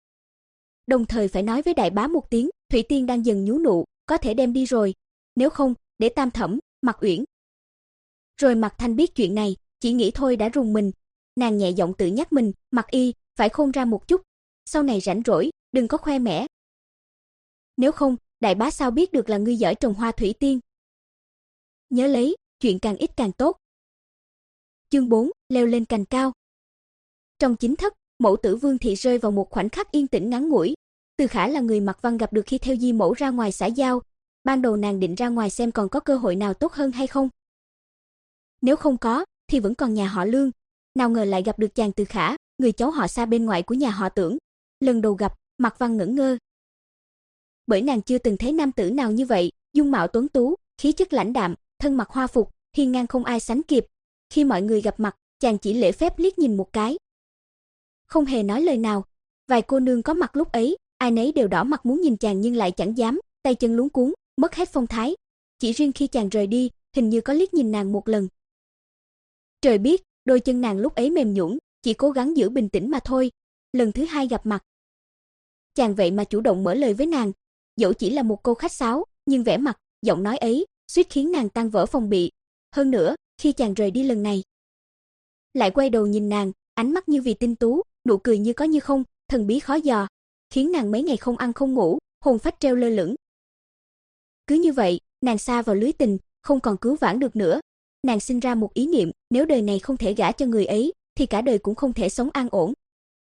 Đồng thời phải nói với đại bá một tiếng, thủy tiên đang dần nhú nụ, có thể đem đi rồi, nếu không, để Tam Thẩm, Mạc Uyển. Rồi Mạc Thanh biết chuyện này, chỉ nghĩ thôi đã rùng mình, nàng nhẹ giọng tự nhắc mình, Mạc Y, phải khôn ra một chút, sau này rảnh rỗi, đừng có khoe mẽ. Nếu không, đại bá sao biết được là ngươi giỏi trồng hoa thủy tiên. Nhớ lấy, chuyện càng ít càng tốt. Chương bốn, leo lên cành cao. Trong chính thất, mẫu tử Vương thị rơi vào một khoảnh khắc yên tĩnh ngắn ngủi. Từ Khả là người Mạc Văn gặp được khi theo Di mẫu ra ngoài xã giao, ban đầu nàng định ra ngoài xem còn có cơ hội nào tốt hơn hay không. Nếu không có, thì vẫn còn nhà họ Lương, nào ngờ lại gặp được chàng Từ Khả, người cháu họ xa bên ngoại của nhà họ Tưởng. Lần đầu gặp, Mạc Văn ngẩn ngơ. Bởi nàng chưa từng thấy nam tử nào như vậy, dung mạo tuấn tú, khí chất lãnh đạm, thân mặc hoa phục, hiên ngang không ai sánh kịp. Khi mọi người gặp mặt, chàng chỉ lễ phép liếc nhìn một cái, không hề nói lời nào. Vài cô nương có mặt lúc ấy, ai nấy đều đỏ mặt muốn nhìn chàng nhưng lại chẳng dám, tay chân luống cuống, mất hết phong thái. Chỉ riêng khi chàng rời đi, hình như có liếc nhìn nàng một lần. Trời biết, đôi chân nàng lúc ấy mềm nhũn, chỉ cố gắng giữ bình tĩnh mà thôi. Lần thứ hai gặp mặt, chàng vậy mà chủ động mở lời với nàng, dẫu chỉ là một câu khách sáo, nhưng vẻ mặt, giọng nói ấy, suýt khiến nàng tan vỡ phòng bị. Hơn nữa, khi chàng rời đi lần này, lại quay đầu nhìn nàng, ánh mắt như vì tinh tú, nụ cười như có như không, thần bí khó dò, khiến nàng mấy ngày không ăn không ngủ, hồn phách treo lơ lửng. Cứ như vậy, nàng sa vào lưới tình, không còn cứu vãn được nữa. Nàng sinh ra một ý niệm, nếu đời này không thể gả cho người ấy, thì cả đời cũng không thể sống an ổn.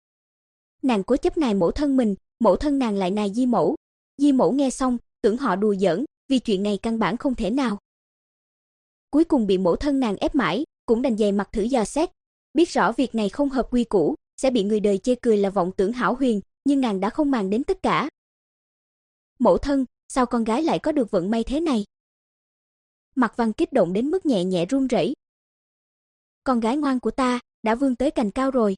Nàng cố chấp nài mẫu thân mình, mẫu thân nàng lại nài Di mẫu. Di mẫu nghe xong, tưởng họ đùa giỡn, vì chuyện này căn bản không thể nào. Cuối cùng bị mẫu thân nàng ép mãi, cũng đành dày mặt thử dò xét. Biết rõ việc này không hợp quy củ, sẽ bị người đời chê cười là vọng tưởng hão huyền, nhưng nàng đã không màng đến tất cả. Mẫu thân, sao con gái lại có được vận may thế này? Mạc Văn kích động đến mức nhẹ nhẹ run rẩy. Con gái ngoan của ta đã vươn tới cành cao rồi,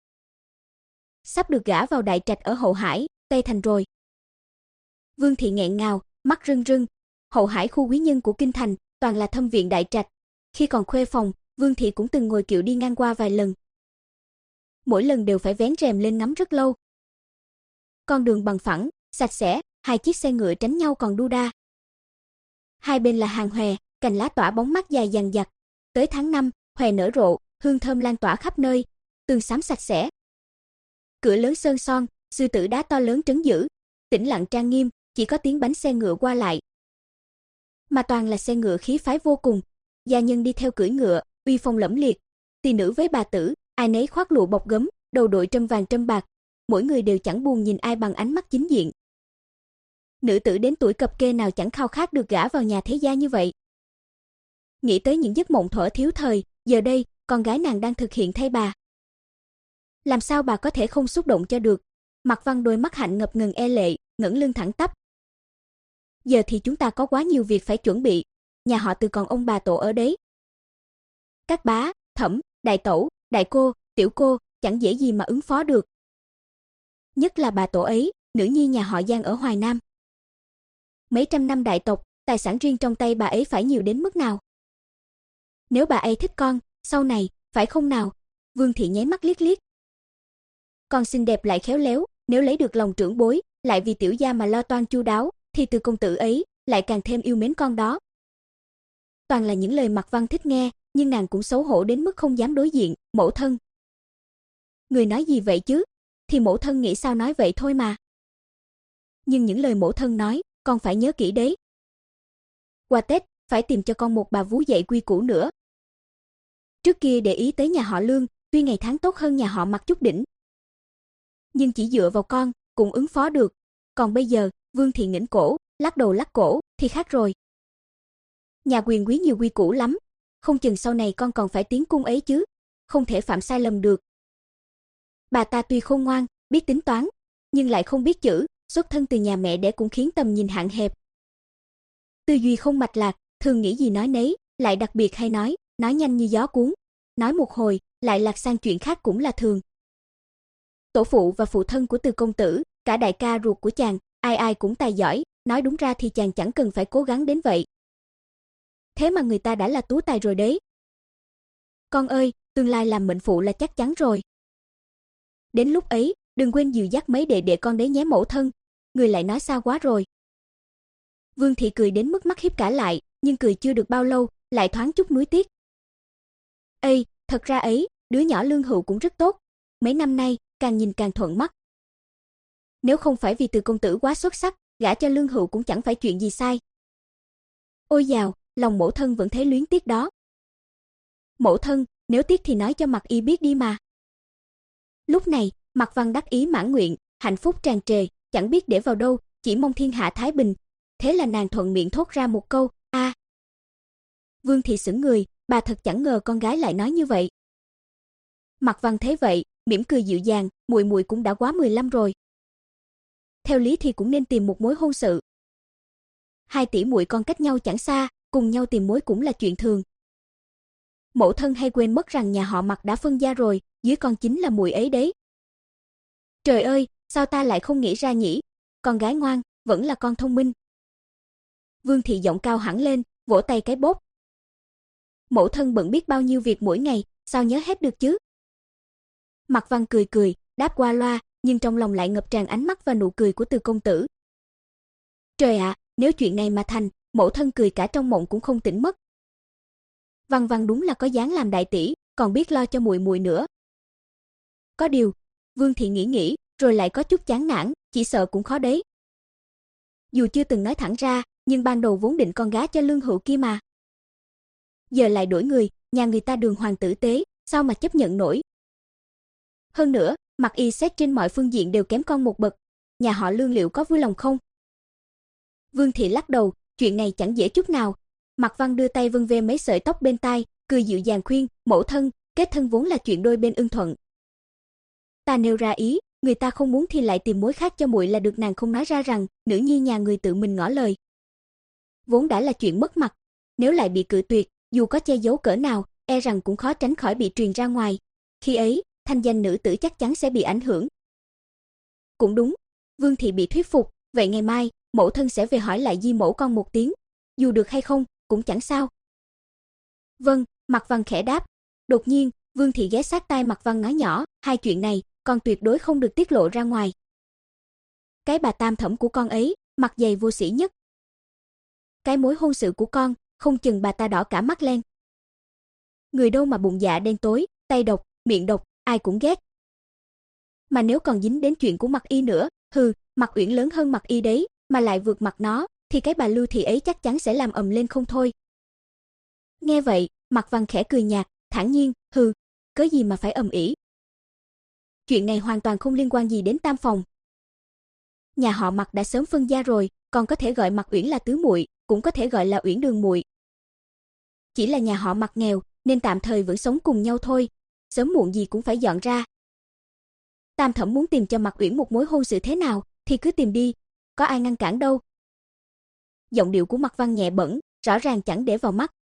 sắp được gả vào đại trạch ở Hậu Hải, Tây Thành rồi. Vương thị nghẹn ngào, mắt rưng rưng. Hậu Hải khu quý nhân của kinh thành, toàn là thâm viện đại trạch. Khi còn khuê phòng, Vương thị cũng từng ngồi kiệu đi ngang qua vài lần. Mỗi lần đều phải vén rèm lên ngắm rất lâu. Con đường bằng phẳng, sạch sẽ, hai chiếc xe ngựa tránh nhau còn đu đa. Hai bên là hàng hòe, cành lá tỏa bóng mát dài dằng dặc. Tới tháng năm, hòe nở rộ, hương thơm lan tỏa khắp nơi, tường xám sạch sẽ. Cửa lớn sơn son, sư tử đá to lớn trấn giữ, tĩnh lặng trang nghiêm, chỉ có tiếng bánh xe ngựa qua lại. Mà toàn là xe ngựa khí phái vô cùng, gia nhân đi theo cưỡi ngựa, uy phong lẫm liệt. Tỳ nữ với bà tử, ai nấy khoác lụa bọc gấm, đầu đội trâm vàng trâm bạc, mỗi người đều chẳng buồn nhìn ai bằng ánh mắt chính diện. Nữ tử đến tuổi cập kê nào chẳng khao khát được gả vào nhà thế gia như vậy. Nghĩ tới những giấc mộng thuở thiếu thời, giờ đây, con gái nàng đang thực hiện thay bà. Làm sao bà có thể không xúc động cho được? Mạc Văn đôi mắt hạnh ngập ngừng e lệ, ngẩng lưng thẳng tắp. Giờ thì chúng ta có quá nhiều việc phải chuẩn bị, nhà họ Từ còn ông bà tổ ở đấy. Các bá, thẩm, đại tẩu, đại cô, tiểu cô, chẳng dễ gì mà ứng phó được. Nhất là bà tổ ấy, nữ nhi nhà họ Giang ở Hoài Nam. Mấy trăm năm đại tộc, tài sản riêng trong tay bà ấy phải nhiều đến mức nào? Nếu bà ấy thích con, sau này, phải không nào? Vương thị nháy mắt liếc liếc. Con xinh đẹp lại khéo léo, nếu lấy được lòng trưởng bối, lại vì tiểu gia mà lo toan chu đáo, thì Từ công tử ấy lại càng thêm yêu mến con đó. Toàn là những lời Mạc Văn thích nghe, nhưng nàng cũng xấu hổ đến mức không dám đối diện. Mẫu thân, người nói gì vậy chứ? Thì mẫu thân nghĩ sao nói vậy thôi mà. Nhưng những lời mẫu thân nói, con phải nhớ kỹ đấy. Qua Tết, phải tìm cho con một bà vú dạy quy củ nữa. Trước kia để ý tới nhà họ Lương, tuy ngày tháng tốt hơn nhà họ Mạc chút đỉnh, nhưng chỉ dựa vào con, cũng ứng phó được. Còn bây giờ, Vương thị nghển cổ, lắc đầu lắc cổ, thì khác rồi. Nhà quyền quý nhiều quy củ lắm, không chừng sau này con còn phải tiến cung ấy chứ, không thể phạm sai lầm được. Bà ta tuy khôn ngoan, biết tính toán, nhưng lại không biết chữ, xuất thân từ nhà mẹ đẻ cũng khiến tầm nhìn hạn hẹp. Tư duy không mạch lạc, thường nghĩ gì nói nấy, lại đặc biệt hay nói, nói nhanh như gió cuốn, nói một hồi, lại lạc sang chuyện khác cũng là thường. Tổ phụ và phụ thân của Từ công tử, cả đại ca ruột của chàng, ai ai cũng tài giỏi, nói đúng ra thì chàng chẳng cần phải cố gắng đến vậy. Thế mà người ta đã là tú tài rồi đấy. Con ơi, tương lai làm mệnh phụ là chắc chắn rồi. Đến lúc ấy, đừng quên dìu dắt mấy đệ đệ con đấy nhé mẫu thân. Người lại nói xa quá rồi. Vương thị cười đến mức mắt híp cả lại, nhưng cười chưa được bao lâu, lại thoáng chút nuối tiếc. Ê, thật ra ấy, đứa nhỏ Lương Hữu cũng rất tốt. Mấy năm nay, càng nhìn càng thuận mắt. Nếu không phải vì Từ công tử quá xuất sắc, gả cho Lương Hữu cũng chẳng phải chuyện gì sai. Ôi dào, lòng mẫu thân vẫn thấy luyến tiếc đó. Mẫu thân, nếu tiếc thì nói cho Mặc Y biết đi mà. Lúc này, Mặc Văn đắc ý mãn nguyện, hạnh phúc tràn trề, chẳng biết để vào đâu, chỉ mong thiên hạ thái bình. Thế là nàng thuận miệng thốt ra một câu, a. À. Vương thị sững người, bà thật chẳng ngờ con gái lại nói như vậy. Mặc Văn thấy vậy, mỉm cười dịu dàng, muội muội cũng đã quá mười lăm rồi. Theo lý thì cũng nên tìm một mối hôn sự. Hai tỷ muội con cách nhau chẳng xa, cùng nhau tìm mối cũng là chuyện thường. Mẫu thân hay quên mất rằng nhà họ Mặc đã phân gia rồi, dưới con chính là muội ấy đấy. Trời ơi, sao ta lại không nghĩ ra nhỉ? Con gái ngoan, vẫn là con thông minh. Vương thị giọng cao hẳn lên, vỗ tay cái bốp. Mẫu thân bận biết bao nhiêu việc mỗi ngày, sao nhớ hết được chứ? Mặc Văn cười cười, đáp qua loa, nhưng trong lòng lại ngập tràn ánh mắt và nụ cười của Từ công tử. Trời ạ, à, nếu chuyện này mà thành, mẫu thân cười cả trong mộng cũng không tỉnh mất. Văn Văn đúng là có dáng làm đại tỷ, còn biết lo cho muội muội nữa. Có điều, Vương thị nghĩ nghĩ, rồi lại có chút chán nản, chỉ sợ cũng khó đấy. Dù chưa từng nói thẳng ra, nhưng ban đầu vốn định con gái cho Lương Hữu kia mà. Giờ lại đổi người, nhà người ta đường hoàng tử tế, sao mà chấp nhận nổi. Hơn nữa, Mặc Y xét trên mọi phương diện đều kém con một bậc, nhà họ Lương liệu có vui lòng không? Vương thị lắc đầu, chuyện này chẳng dễ chút nào. Mặc Văn đưa tay vân ve mấy sợi tóc bên tai, cười dịu dàng khuyên, mẫu thân, kết thân vốn là chuyện đôi bên ưng thuận. Ta nêu ra ý, người ta không muốn thì lại tìm mối khác cho muội là được, nàng không nói ra rằng nữ nhi nhà người tự mình ngỏ lời. Vốn đã là chuyện mất mặt, nếu lại bị cự tuyệt, dù có che giấu cỡ nào, e rằng cũng khó tránh khỏi bị truyền ra ngoài. Khi ấy, thanh danh nữ tử chắc chắn sẽ bị ảnh hưởng. Cũng đúng, Vương thị bị thuyết phục, vậy ngày mai, mẫu thân sẽ về hỏi lại di mẫu con một tiếng, dù được hay không, cũng chẳng sao. Vâng, Mặc Văn khẽ đáp. Đột nhiên, Vương thị ghé sát tai Mặc Văn nói nhỏ, hai chuyện này, con tuyệt đối không được tiết lộ ra ngoài. Cái bà tam thẩm của con ấy, mặt dày vô sĩ nhất. Cái mối hôn sự của con, không chừng bà ta đỏ cả mắt lên. Người đâu mà bụng dạ đen tối, tay độc, miệng độc, ai cũng ghét. Mà nếu còn dính đến chuyện của Mặc Y nữa, hừ, Mặc Uyển lớn hơn Mặc Y đấy, mà lại vượt mặt nó, thì cái bà Lưu thị ấy chắc chắn sẽ làm ầm lên không thôi. Nghe vậy, Mặc Văn khẽ cười nhạt, thản nhiên, hừ, cớ gì mà phải ầm ĩ. Chuyện này hoàn toàn không liên quan gì đến tam phòng. Nhà họ Mặc đã sớm phân gia rồi, còn có thể gọi Mặc Uyển là tứ muội, cũng có thể gọi là Uyển đường muội. Chỉ là nhà họ Mặc nghèo, nên tạm thời vẫn sống cùng nhau thôi, sớm muộn gì cũng phải dọn ra. Tam thẩm muốn tìm cho Mặc Uyển một mối hôn sự thế nào, thì cứ tìm đi, có ai ngăn cản đâu. Giọng điệu của Mặc Văn nhẹ bẫng, rõ ràng chẳng để vào mắt.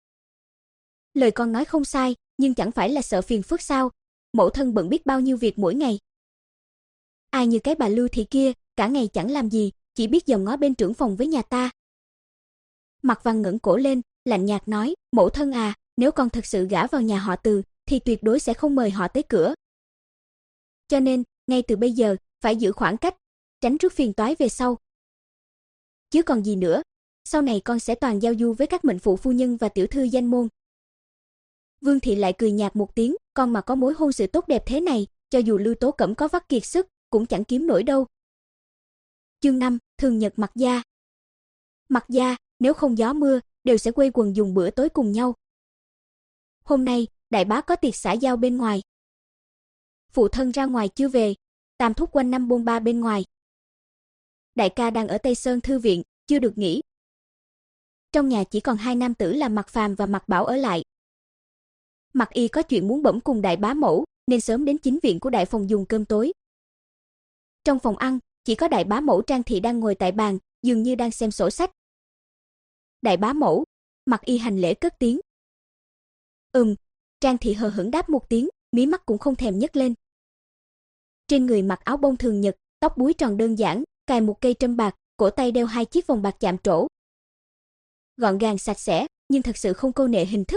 Lời con nói không sai, nhưng chẳng phải là sợ phiền phức sao? Mẫu thân bận biết bao nhiêu việc mỗi ngày. Ai như cái bà Lưu thị kia, cả ngày chẳng làm gì, chỉ biết dòm ngó bên trưởng phòng với nhà ta. Mặc Văn ngẩng cổ lên, lạnh nhạt nói, mẫu thân à, nếu con thật sự gả vào nhà họ Từ, thì tuyệt đối sẽ không mời họ tới cửa. Cho nên, ngay từ bây giờ, phải giữ khoảng cách, tránh rước phiền toái về sau. Chứ còn gì nữa, sau này con sẽ toàn giao du với các mệnh phụ phu nhân và tiểu thư danh môn. Vương thị lại cười nhạt một tiếng, con mà có mối hôn sự tốt đẹp thế này, cho dù Lưu Tố Cẩm có vắt kiệt sức, cũng chẳng kiếm nổi đâu. Chương năm, thường nhật Mặc gia. Mặc gia, nếu không gió mưa, đều sẽ quây quần dùng bữa tối cùng nhau. Hôm nay, đại bá có tiệc xã giao bên ngoài. Phụ thân ra ngoài chưa về, tam thúc quanh năm bôn ba bên ngoài. Đại ca đang ở Tây Sơn thư viện, chưa được nghỉ. Trong nhà chỉ còn hai nam tử là Mặc Phàm và Mặc Bảo ở lại. Mặc Y có chuyện muốn bẩm cùng đại bá mẫu, nên sớm đến chính viện của đại phòng dùng cơm tối. Trong phòng ăn, chỉ có đại bá mẫu Trang thị đang ngồi tại bàn, dường như đang xem sổ sách. Đại bá mẫu, Mặc Y hành lễ cất tiếng. Ừm, Trang thị hờ hững đáp một tiếng, mí mắt cũng không thèm nhấc lên. Trên người mặc áo bông thường nhật, tóc búi tròn đơn giản, cài một cây trâm bạc, cổ tay đeo hai chiếc vòng bạc chạm trổ. Gọn gàng sạch sẽ, nhưng thật sự không câu nệ hình thức.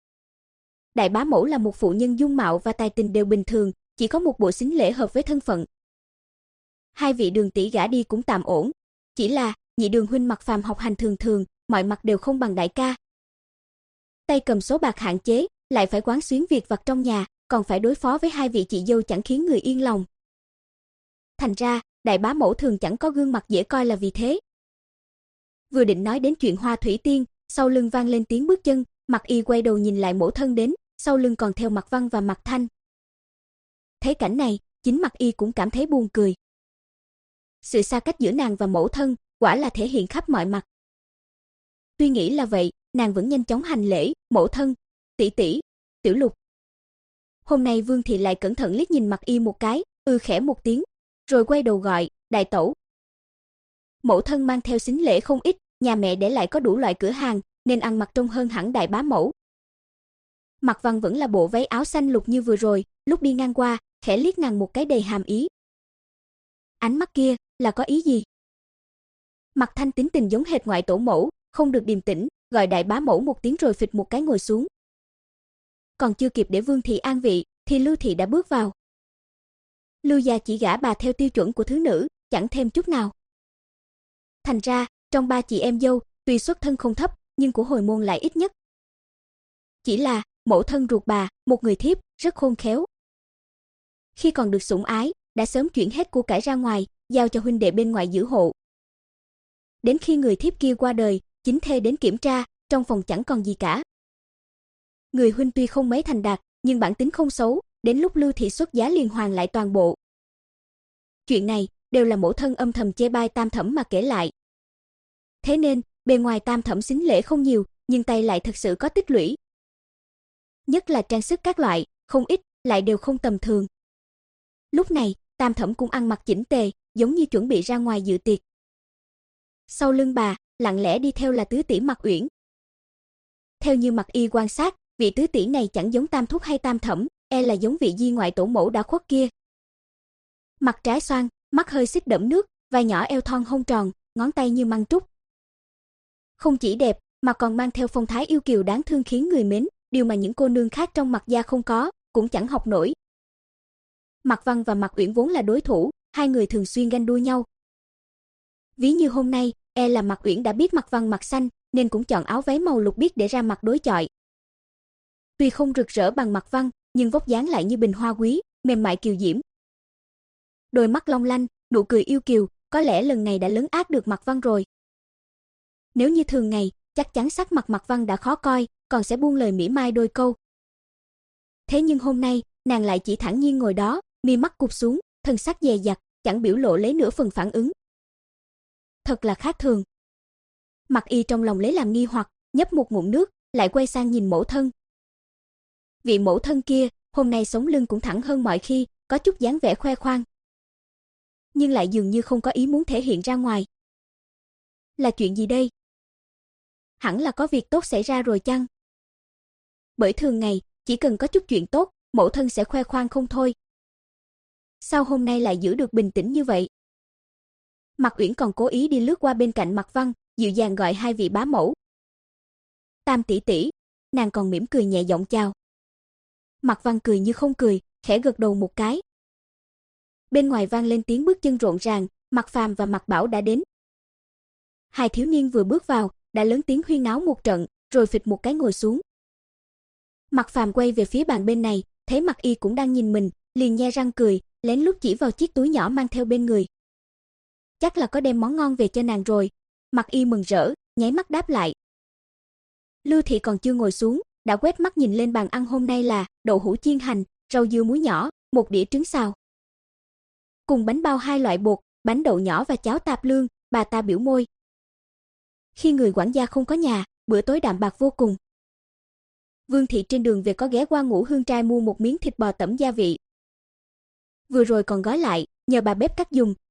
Đại bá mẫu là một phụ nhân dung mạo và tài tình đều bình thường, chỉ có một bộ xính lễ hợp với thân phận. Hai vị Đường tỷ gả đi cũng tạm ổn, chỉ là nhị Đường huynh Mặc Phàm học hành thường thường, mọi mặt đều không bằng đại ca. Tay cầm số bạc hạn chế, lại phải quán xuyến việc vặt trong nhà, còn phải đối phó với hai vị chị dâu chẳng khiến người yên lòng. Thành ra, đại bá mẫu thường chẳng có gương mặt dễ coi là vì thế. Vừa định nói đến chuyện Hoa Thủy Tiên, sau lưng vang lên tiếng bước chân, Mặc Y quay đầu nhìn lại mẫu thân đến, sau lưng còn theo Mặc Văn và Mặc Thanh. Thấy cảnh này, chính Mặc Y cũng cảm thấy buồn cười. Sự xa cách giữa nàng và mẫu thân, quả là thể hiện khắp mọi mặt. Tuy nghĩ là vậy, nàng vẫn nhanh chóng hành lễ, mẫu thân, tỷ tỷ, Tiểu Lục. Hôm nay Vương thị lại cẩn thận liếc nhìn Mặc Y một cái, ư khẽ một tiếng, rồi quay đầu gọi, đại tẩu. Mẫu thân mang theo xính lễ không ít, nhà mẹ để lại có đủ loại cửa hàng, nên ăn mặc trông hơn hẳn đại bá mẫu. Mặc Văn vẫn là bộ váy áo xanh lục như vừa rồi, lúc đi ngang qua, khẽ liếc nàng một cái đầy hàm ý. Ánh mắt kia, là có ý gì? Mặc Thanh tính tình giống hệt ngoại tổ mẫu, không được điềm tĩnh, gọi đại bá mẫu một tiếng rồi phịch một cái ngồi xuống. Còn chưa kịp để Vương thị an vị, thì Lưu thị đã bước vào. Lưu gia chỉ gả bà theo tiêu chuẩn của thứ nữ, chẳng thêm chút nào. Thành ra, trong ba chị em dâu, tuy xuất thân không thấp, nhưng của hồi môn lại ít nhất. Chỉ là, mẫu thân ruột bà, một người thiếp, rất khôn khéo. Khi còn được sủng ái, đã sớm chuyển hết của cải ra ngoài, giao cho huynh đệ bên ngoài giữ hộ. Đến khi người thiếp kia qua đời, chính thê đến kiểm tra, trong phòng chẳng còn gì cả. Người huynh tuy không mấy thành đạt, nhưng bản tính không xấu, đến lúc Lưu thị xuất giá liền hoàn lại toàn bộ. Chuyện này, đều là mẫu thân âm thầm chê bai Tam Thẩm mà kể lại. Thế nên, bề ngoài Tam Thẩm xính lễ không nhiều, nhưng tay lại thật sự có tích lũy. Nhất là trang sức các loại, không ít, lại đều không tầm thường. Lúc này, Tam Thẩm cũng ăn mặc chỉnh tề, giống như chuẩn bị ra ngoài dự tiệc. Sau lưng bà, lặng lẽ đi theo là tứ tỷ Mặc Uyển. Theo như Mặc Y quan sát, vị tứ tỷ này chẳng giống Tam thúc hay Tam Thẩm, e là giống vị di ngoại tổ mẫu đã khuất kia. Mặt trái xoan, mắt hơi xích đẫm nước, vai nhỏ eo thon hông tròn, ngón tay như măng trúc. Không chỉ đẹp, mà còn mang theo phong thái yêu kiều đáng thương khiến người mến, điều mà những cô nương khác trong Mặc gia không có, cũng chẳng học nổi. Mặc Văn và Mặc Uyển vốn là đối thủ, hai người thường xuyên ganh đua nhau. Ví như hôm nay, e là Mặc Uyển đã biết Mặc Văn mặc xanh, nên cũng chọn áo váy màu lục biếc để ra mặt đối chọi. Tuy không rực rỡ bằng Mặc Văn, nhưng vóc dáng lại như bình hoa quý, mềm mại kiều diễm. Đôi mắt long lanh, nụ cười yêu kiều, có lẽ lần này đã lấn át được Mặc Văn rồi. Nếu như thường ngày, chắc chắn sắc mặt Mặc Văn đã khó coi, còn sẽ buông lời mỉa mai đôi câu. Thế nhưng hôm nay, nàng lại chỉ thản nhiên ngồi đó, mi mắt cụp xuống, thân sắc dè dặt, chẳng biểu lộ lấy nửa phần phản ứng. Thật là khác thường. Mặc Y trong lòng lấy làm nghi hoặc, nhấp một ngụm nước, lại quay sang nhìn mẫu thân. Vị mẫu thân kia, hôm nay sống lưng cũng thẳng hơn mọi khi, có chút dáng vẻ khoe khoang. Nhưng lại dường như không có ý muốn thể hiện ra ngoài. Là chuyện gì đây? Hẳn là có việc tốt xảy ra rồi chăng? Bởi thường ngày, chỉ cần có chút chuyện tốt, mẫu thân sẽ khoe khoang không thôi. Sao hôm nay lại giữ được bình tĩnh như vậy? Mặc Uyển còn cố ý đi lướt qua bên cạnh Mặc Văn, dịu dàng gọi hai vị bá mẫu. Tam tỷ tỷ, nàng còn mỉm cười nhẹ giọng chào. Mặc Văn cười như không cười, khẽ gật đầu một cái. Bên ngoài vang lên tiếng bước chân rộn ràng, Mặc Phàm và Mặc Bảo đã đến. Hai thiếu niên vừa bước vào, đã lớn tiếng huyên náo một trận, rồi phịch một cái ngồi xuống. Mặc Phàm quay về phía bàn bên này, thấy Mặc Y cũng đang nhìn mình, liền nhe răng cười, lén lút chỉ vào chiếc túi nhỏ mang theo bên người. Chắc là có đem món ngon về cho nàng rồi. Mặc Y mừng rỡ, nháy mắt đáp lại. Lưu thị còn chưa ngồi xuống, đã quét mắt nhìn lên bàn ăn hôm nay là đậu hũ chiên hành, rau dưa muối nhỏ, một đĩa trứng xào. Cùng bánh bao hai loại bột, bánh đậu nhỏ và cháo tạp lương, bà ta biểu môi. Khi người quản gia không có nhà, bữa tối đạm bạc vô cùng. Vương thị trên đường về có ghé qua Ngũ Hương trai mua một miếng thịt bò tẩm gia vị. Vừa rồi còn gói lại, nhờ bà bếp cắt dùng,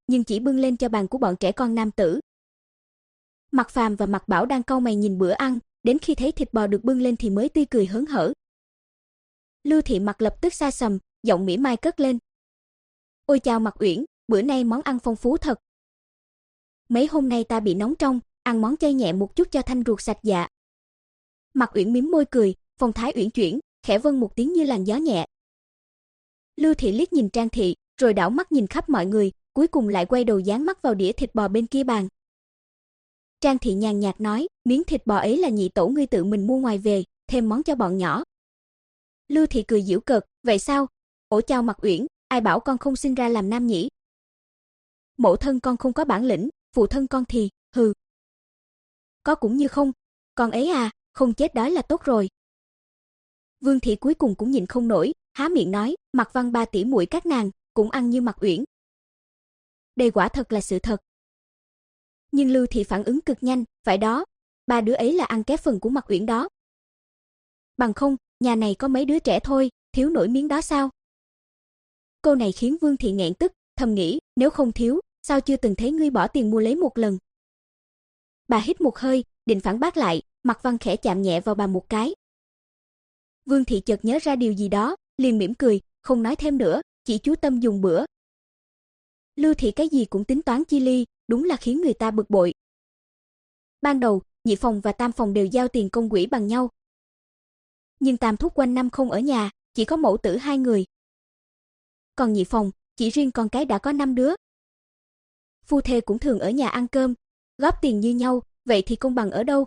nhưng chỉ bưng lên cho bàn của bọn trẻ con nam tử. Mạc Phàm và Mạc Bảo đang cau mày nhìn bữa ăn, đến khi thấy thịt bò được bưng lên thì mới tươi cười hớn hở. Lưu Thị mặt lập tức xa sầm, giọng mỉa mai cất lên. Ôi chào Mạc Uyển, bữa nay món ăn phong phú thật. Mấy hôm nay ta bị nóng trong, ăn món chay nhẹ một chút cho thanh ruột sạch dạ. Mạc Uyển mím môi cười, phong thái uyển chuyển, khẽ vâng một tiếng như làn gió nhẹ. Lưu Thị liếc nhìn Trang Thị, rồi đảo mắt nhìn khắp mọi người, cuối cùng lại quay đầu dán mắt vào đĩa thịt bò bên kia bàn. Trang Thị nhàn nhạt nói, miếng thịt bò ấy là nhị tổ ngươi tự mình mua ngoài về, thêm món cho bọn nhỏ. Lưu Thị cười giễu cợt, vậy sao? Ổ chào Mạc Uyển, ai bảo con không sinh ra làm nam nhỉ? Mẫu thân con không có bản lĩnh, phụ thân con thì, hừ. Có cũng như không, con ấy à, không chết đói là tốt rồi. Vương Thị cuối cùng cũng nhịn không nổi, há miệng nói, Mạc Văn ba tỷ muội các nàng cũng ăn như Mạc Uyển. Đây quả thật là sự thật. Nhưng Lưu Thị phản ứng cực nhanh, phải đó, ba đứa ấy là ăn ké phần của Mạc Uyển đó. Bằng không, nhà này có mấy đứa trẻ thôi, thiếu nổi miếng đó sao? Câu này khiến Vương Thị nghẹn tức, thầm nghĩ, nếu không thiếu, sao chưa từng thấy ngươi bỏ tiền mua lấy một lần. Bà hít một hơi, định phản bác lại, Mạc Văn khẽ chạm nhẹ vào bà một cái. Vương Thị chợt nhớ ra điều gì đó, liền mỉm cười, không nói thêm nữa, chỉ chú tâm dùng bữa. Lưu Thị cái gì cũng tính toán chi ly, đúng là khiến người ta bực bội. Ban đầu, nhị phòng và tam phòng đều giao tiền công quỹ bằng nhau. Nhưng tam thúc quanh năm không ở nhà, chỉ có mẫu tử hai người. Còn nhị phòng, chỉ riêng con cái đã có năm đứa. Phu thê cũng thường ở nhà ăn cơm, góp tiền như nhau, vậy thì công bằng ở đâu?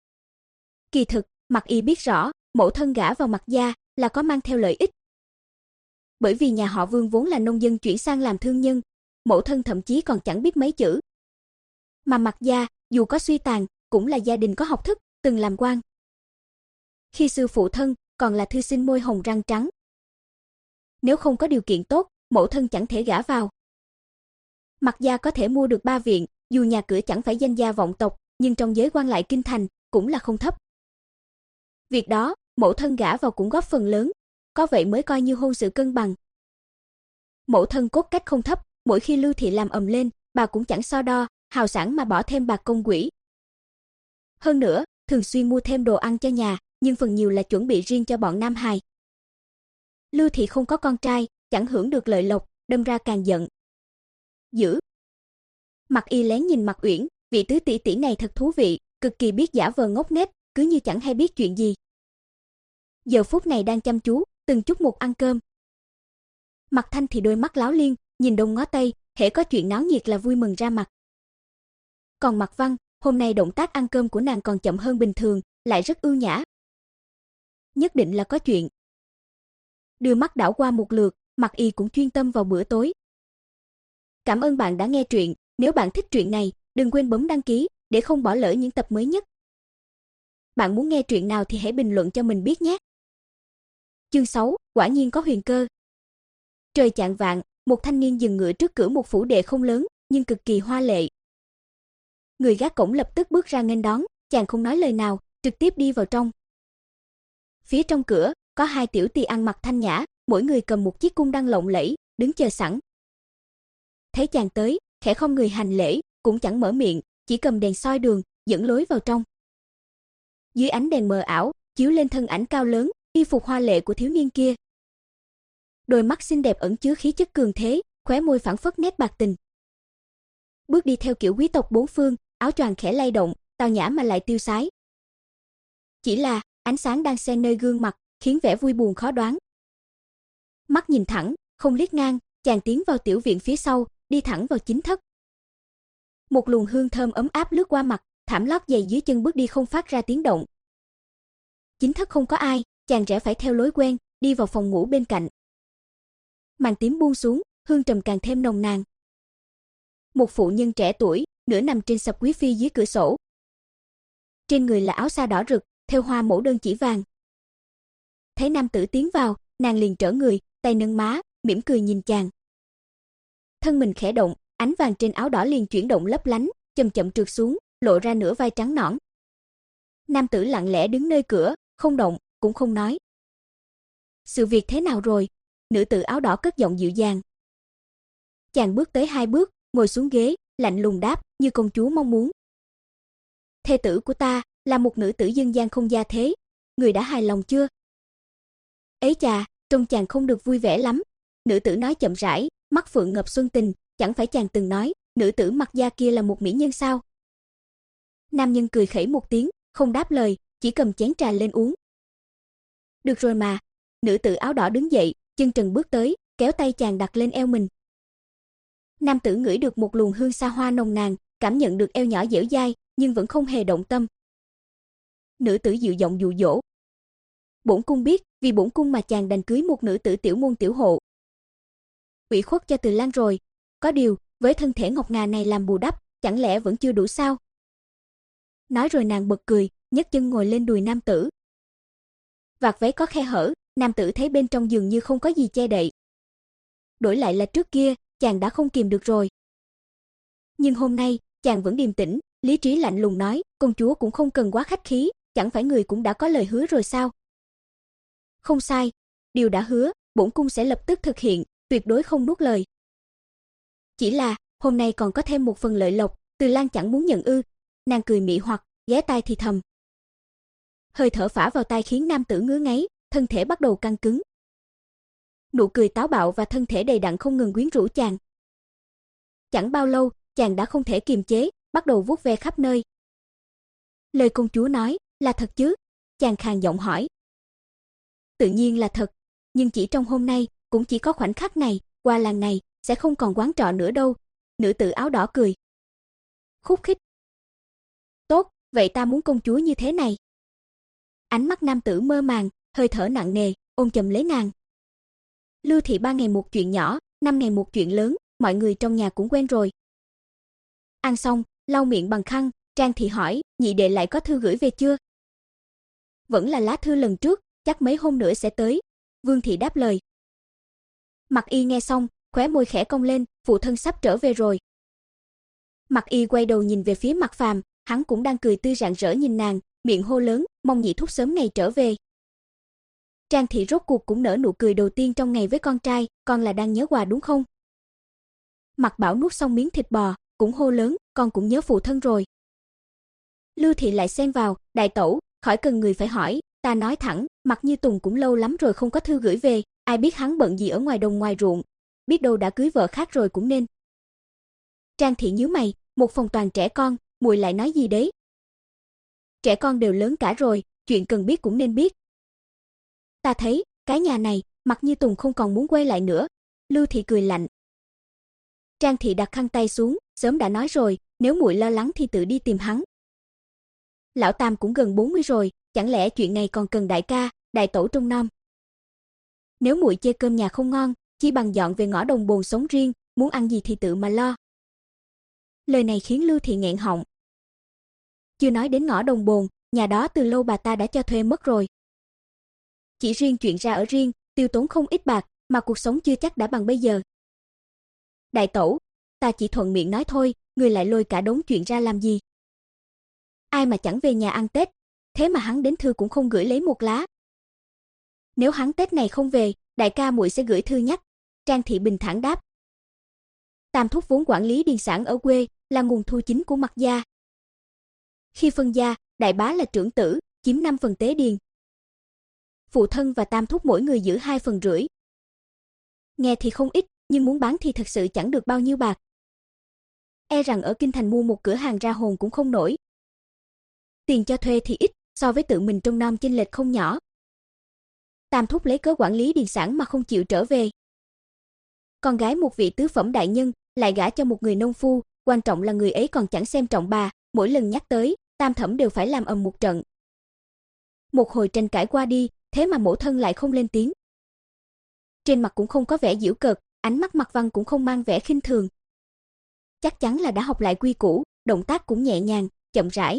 Kỳ thực, Mạc Y biết rõ, mẫu thân gả vào Mạc gia là có mang theo lợi ích. Bởi vì nhà họ Vương vốn là nông dân chuyển sang làm thương nhân, mẫu thân thậm chí còn chẳng biết mấy chữ. Mà Mạc gia, dù có suy tàn, cũng là gia đình có học thức, từng làm quan. Khi sư phụ thân còn là thư sinh môi hồng răng trắng. Nếu không có điều kiện tốt, mẫu thân chẳng thể gả vào. Mạc gia có thể mua được ba viện, dù nhà cửa chẳng phải danh gia vọng tộc, nhưng trong giới quan lại kinh thành cũng là không thấp. Việc đó, mẫu thân gả vào cũng góp phần lớn, có vậy mới coi như hôn sự cân bằng. Mẫu thân cốt cách không thấp, mỗi khi Lưu Thị làm ầm lên, bà cũng chẳng so đo, hào sảng mà bỏ thêm bạc công quỹ. Hơn nữa, thường xuyên mua thêm đồ ăn cho nhà, nhưng phần nhiều là chuẩn bị riêng cho bọn nam hài. Lưu Thị không có con trai, chẳng hưởng được lợi lộc, đâm ra càng giận. Dữ. Mạc Y lén nhìn Mạc Uyển, vị tứ tỷ tỷ này thật thú vị, cực kỳ biết giả vờ ngốc nghếch, cứ như chẳng hay biết chuyện gì. Giờ phút này đang chăm chú, từng chút một ăn cơm. Mạc Thanh thì đôi mắt láo liên, nhìn đông ngó tây, hễ có chuyện náo nhiệt là vui mừng ra mặt. Còn Mạc Văn, hôm nay động tác ăn cơm của nàng còn chậm hơn bình thường, lại rất ưu nhã. Nhất định là có chuyện. Đưa mắt đảo qua một lượt, Mạc Y cũng chuyên tâm vào bữa tối. Cảm ơn bạn đã nghe truyện, nếu bạn thích truyện này, đừng quên bấm đăng ký để không bỏ lỡ những tập mới nhất. Bạn muốn nghe truyện nào thì hãy bình luận cho mình biết nhé. Chương sáu, quả nhiên có huyền cơ. Trời chạng vạng, một thanh niên dừng ngựa trước cửa một phủ đệ không lớn, nhưng cực kỳ hoa lệ. Người gác cổng lập tức bước ra nghênh đón, chàng không nói lời nào, trực tiếp đi vào trong. Phía trong cửa, có hai tiểu tỳ ăn mặc thanh nhã, mỗi người cầm một chiếc cung đăng lộng lẫy, đứng chờ sẵn. Thấy chàng tới, khẽ không người hành lễ, cũng chẳng mở miệng, chỉ cầm đèn soi đường, dẫn lối vào trong. Dưới ánh đèn mờ ảo, chiếu lên thân ảnh cao lớn, y phục hoa lệ của thiếu niên kia. Đôi mắt xinh đẹp ẩn chứa khí chất cường thế, khóe môi phảng phất nét bạc tình. Bước đi theo kiểu quý tộc bốn phương, áo choàng khẽ lay động, tao nhã mà lại tiêu sái. Chỉ là, ánh sáng đang xen nơi gương mặt, khiến vẻ vui buồn khó đoán. Mắt nhìn thẳng, không liếc ngang, chàng tiến vào tiểu viện phía sau, đi thẳng vào chính thất. Một luồng hương thơm ấm áp lướt qua mặt, thảm lót giày dưới chân bước đi không phát ra tiếng động. Chính thất không có ai, chàng rẽ phải theo lối quen, đi vào phòng ngủ bên cạnh. Màn tím buông xuống, hương trầm càng thêm nồng nàn. Một phụ nhân trẻ tuổi, nửa nằm trên sập quý phi dưới cửa sổ. Trên người là áo sa đỏ rực, thêu hoa mẫu đơn chỉ vàng. Thấy nam tử tiến vào, nàng liền trở người, tay nâng má, mỉm cười nhìn chàng. Thân mình khẽ động, ánh vàng trên áo đỏ liền chuyển động lấp lánh, chậm chậm trượt xuống, lộ ra nửa vai trắng nõn. Nam tử lặng lẽ đứng nơi cửa, không động, cũng không nói. Sự việc thế nào rồi? Nữ tử áo đỏ cất giọng dịu dàng. Chàng bước tới hai bước, ngồi xuống ghế, lạnh lùng đáp, như công chúa mong muốn. Thê tử của ta là một nữ tử dân gian không gia thế, người đã hài lòng chưa? Ấy chà, trông chàng không được vui vẻ lắm. Nữ tử nói chậm rãi, mắt phượng ngập xuân tình, chẳng phải chàng từng nói, nữ tử mặc da kia là một mỹ nhân sao? Nam nhân cười khẩy một tiếng, không đáp lời, chỉ cầm chén trà lên uống. Được rồi mà. Nữ tử áo đỏ đứng dậy, chân trần bước tới, kéo tay chàng đặt lên eo mình. Nam tử ngửi được một luồng hương xa hoa nồng nàn, cảm nhận được eo nhỏ dẻo dai, nhưng vẫn không hề động tâm. Nữ tử dịu giọng dụ dỗ. Bổn cung biết, vì bổn cung mà chàng đành cưới một nữ tử tiểu môn tiểu hộ. Ủy khuất cho Từ Lan rồi, có điều, với thân thể ngọc ngà này làm bù đắp, chẳng lẽ vẫn chưa đủ sao? Nói rồi nàng bật cười, nhấc chân ngồi lên đùi nam tử. Vạt váy có khe hở, nam tử thấy bên trong dường như không có gì che đậy. Đổi lại là trước kia, chàng đã không kìm được rồi. Nhưng hôm nay, chàng vẫn điềm tĩnh, lý trí lạnh lùng nói, công chúa cũng không cần quá khách khí, chẳng phải người cũng đã có lời hứa rồi sao? Không sai, điều đã hứa, bổn cung sẽ lập tức thực hiện, tuyệt đối không nuốt lời. Chỉ là, hôm nay còn có thêm một phần lợi lộc, Từ Lan chẳng muốn nhận ư? Nàng cười mị hoặc, ghé tai thì thầm. Hơi thở phả vào tai khiến nam tử ngứa ngáy, thân thể bắt đầu căng cứng. Nụ cười táo bạo và thân thể đầy đặn không ngừng quyến rũ chàng. Chẳng bao lâu, chàng đã không thể kiềm chế, bắt đầu vuốt ve khắp nơi. Lời công chúa nói, là thật chứ? Chàng khàn giọng hỏi. Tự nhiên là thật, nhưng chỉ trong hôm nay, cũng chỉ có khoảnh khắc này, qua làng này, sẽ không còn quán trọ nữa đâu. Nữ tử áo đỏ cười. Khúc khích. Tốt, vậy ta muốn công chúa như thế này. Ánh mắt nam tử mơ màng, hơi thở nặng nề, ôm chầm lấy nàng. Lưu thị ba ngày một chuyện nhỏ, năm ngày một chuyện lớn, mọi người trong nhà cũng quen rồi. Ăn xong, lau miệng bằng khăn, Trang thị hỏi, nhị đệ lại có thư gửi về chưa? Vẫn là lá thư lần trước, chắc mấy hôm nữa sẽ tới. Vương thị đáp lời. Mặc Y nghe xong, khóe môi khẽ cong lên, phụ thân sắp trở về rồi. Mặc Y quay đầu nhìn về phía Mặc Phàm, hắn cũng đang cười tươi rạng rỡ nhìn nàng, miệng hô lớn, mong nhị thúc sớm ngày trở về. Trang thị rốt cuộc cũng nở nụ cười đầu tiên trong ngày với con trai, con là đang nhớ quà đúng không? Mặc Bảo nuốt xong miếng thịt bò, cũng hô lớn, con cũng nhớ phụ thân rồi. Lưu thị lại xen vào, đại tẩu, khỏi cần người phải hỏi, ta nói thẳng, Mặc Như Tùng cũng lâu lắm rồi không có thư gửi về, ai biết hắn bận gì ở ngoài đồng ngoài ruộng, biết đâu đã cưới vợ khác rồi cũng nên. Trang thị nhíu mày, một phòng toàn trẻ con, muội lại nói gì đấy? Trẻ con đều lớn cả rồi, chuyện cần biết cũng nên biết. Ta thấy, cái nhà này, Mặc Như Tùng không còn muốn quay lại nữa. Lưu thị cười lạnh. Trang thị đặt khăn tay xuống, sớm đã nói rồi, nếu muội lo lắng thì tự đi tìm hắn. Lão Tam cũng gần bốn mươi rồi, chẳng lẽ chuyện này còn cần đại ca, đại tẩu trông nom. Nếu muội chê cơm nhà không ngon, chỉ bằng dọn về ngõ đồng bồn sống riêng, muốn ăn gì thì tự mà lo. Lời này khiến Lưu thị nghẹn họng. Chưa nói đến ngõ đồng bồn, nhà đó từ lâu bà ta đã cho thuê mất rồi. Chỉ riêng chuyện ra ở riêng, tiêu tốn không ít bạc, mà cuộc sống chưa chắc đã bằng bây giờ. Đại tẩu, ta chỉ thuận miệng nói thôi, người lại lôi cả đống chuyện ra làm gì? Ai mà chẳng về nhà ăn Tết, thế mà hắn đến thư cũng không gửi lấy một lá. Nếu hắn Tết này không về, đại ca muội sẽ gửi thư nhắc. Trang thị bình thản đáp. Tam thúc vốn quản lý điền sản ở quê, là nguồn thu chính của Mặc gia. Khi phân gia, đại bá là trưởng tử, chiếm năm phần tế điền. Phụ thân và tam thúc mỗi người giữ hai phần rưỡi. Nghe thì không ít, nhưng muốn bán thì thật sự chẳng được bao nhiêu bạc. E rằng ở kinh thành mua một cửa hàng ra hồn cũng không nổi. Tiền cho thuê thì ít, so với tự mình trông nom chênh lệch không nhỏ. Tam thúc lấy cớ quản lý điền sản mà không chịu trở về. Con gái một vị tứ phẩm đại nhân lại gả cho một người nông phu, quan trọng là người ấy còn chẳng xem trọng bà, mỗi lần nhắc tới, Tam thẩm đều phải làm ầm một trận. Một hồi tranh cãi qua đi, thế mà mẫu thân lại không lên tiếng. Trên mặt cũng không có vẻ giễu cợt, ánh mắt Mặc Văn cũng không mang vẻ khinh thường. Chắc chắn là đã học lại quy củ, động tác cũng nhẹ nhàng, chậm rãi.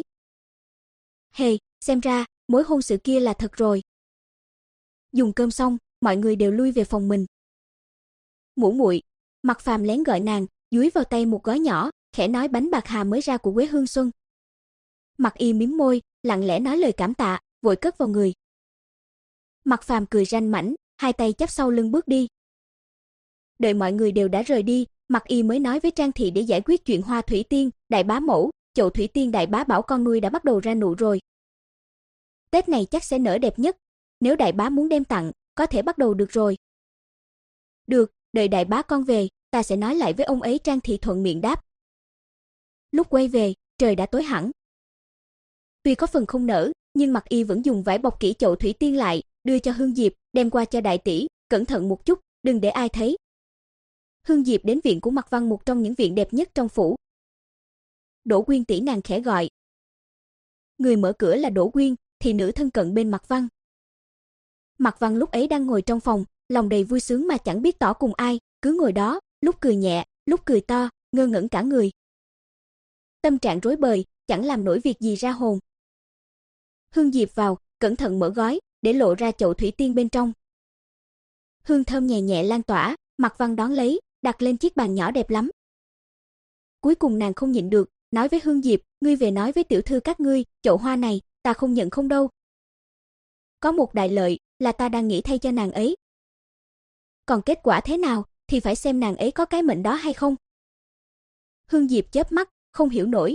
Hề, xem ra, mối hôn sự kia là thật rồi. Dùng cơm xong, mọi người đều lui về phòng mình. Muội muội, Mặc Phàm lén gọi nàng, dúi vào tay một gói nhỏ, khẽ nói bánh bạc hà mới ra của Quế Hương Xuân. Mặc Y mím môi, lặng lẽ nói lời cảm tạ, vội cất vào người. Mặc Phàm cười ranh mãnh, hai tay chắp sau lưng bước đi. Đợi mọi người đều đã rời đi, Mặc Y mới nói với Trang thị để giải quyết chuyện hoa thủy tiên, đại bá mẫu, chậu thủy tiên đại bá bảo con nuôi đã bắt đầu ra nụ rồi. Tết này chắc sẽ nở đẹp nhất, nếu đại bá muốn đem tặng, có thể bắt đầu được rồi. Được, đợi đại bá con về, ta sẽ nói lại với ông ấy, Trang thị thuận miệng đáp. Lúc quay về, trời đã tối hẳn. Tuy có phần không nở, nhưng Mặc Y vẫn dùng vải bọc kỹ chậu thủy tiên lại, đưa cho Hương Diệp, đem qua cho đại tỷ, cẩn thận một chút, đừng để ai thấy. Hương Diệp đến viện của Mạc Văn, một trong những viện đẹp nhất trong phủ. Đỗ Quyên tỷ, nàng khẽ gọi. Người mở cửa là Đỗ Quyên, thị nữ thân cận bên Mạc Văn. Mạc Văn lúc ấy đang ngồi trong phòng, lòng đầy vui sướng mà chẳng biết tỏ cùng ai, cứ ngồi đó, lúc cười nhẹ, lúc cười to, ngơ ngẩn cả người. Tâm trạng rối bời, chẳng làm nổi việc gì ra hồn. Hương Diệp vào, cẩn thận mở gói, để lộ ra chậu thủy tiên bên trong. Hương thơm nhẹ nhẹ lan tỏa, Mạc Văn đón lấy, đặt lên chiếc bàn nhỏ đẹp lắm. Cuối cùng nàng không nhịn được, nói với Hương Diệp, ngươi về nói với tiểu thư các ngươi, chậu hoa này, ta không nhận không đâu. Có một đại lợi, là ta đang nghĩ thay cho nàng ấy. Còn kết quả thế nào, thì phải xem nàng ấy có cái mệnh đó hay không. Hương Diệp chớp mắt, không hiểu nổi.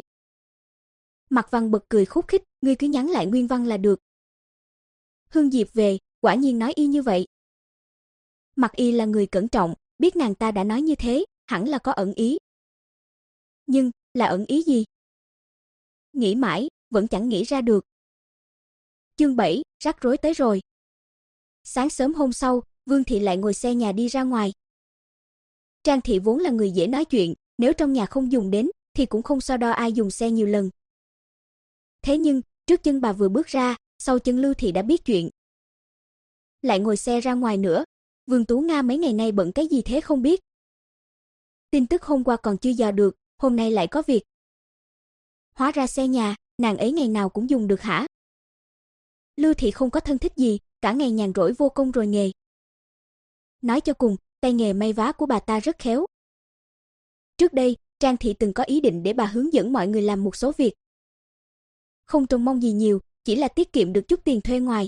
Mạc Văn bật cười khúc khích, ngươi cứ nhắn lại nguyên văn là được. Hương Diệp về, quả nhiên nói y như vậy. Mặc Y là người cẩn trọng, biết nàng ta đã nói như thế, hẳn là có ẩn ý. Nhưng, là ẩn ý gì? Nghĩ mãi, vẫn chẳng nghĩ ra được. Chương bảy, rắc rối tới rồi. Sáng sớm hôm sau, Vương thị lại ngồi xe nhà đi ra ngoài. Trang thị vốn là người dễ nói chuyện, nếu trong nhà không dùng đến, thì cũng không so đo ai dùng xe nhiều lần. Thế nhưng, trước chân bà vừa bước ra, sau chân Lưu thị đã biết chuyện. Lại ngồi xe ra ngoài nữa, Vương Tú Nga mấy ngày nay bận cái gì thế không biết. Tin tức hôm qua còn chưa dò được, hôm nay lại có việc. Hóa ra xe nhà, nàng ấy ngày nào cũng dùng được hả? Lưu thị không có thân thích gì, cả ngày nhàn rỗi vô công rồi nghề. Nói cho cùng, tay nghề may vá của bà ta rất khéo. Trước đây, Trang thị từng có ý định để bà hướng dẫn mọi người làm một số việc. Không trông mong gì nhiều, chỉ là tiết kiệm được chút tiền thuê ngoài.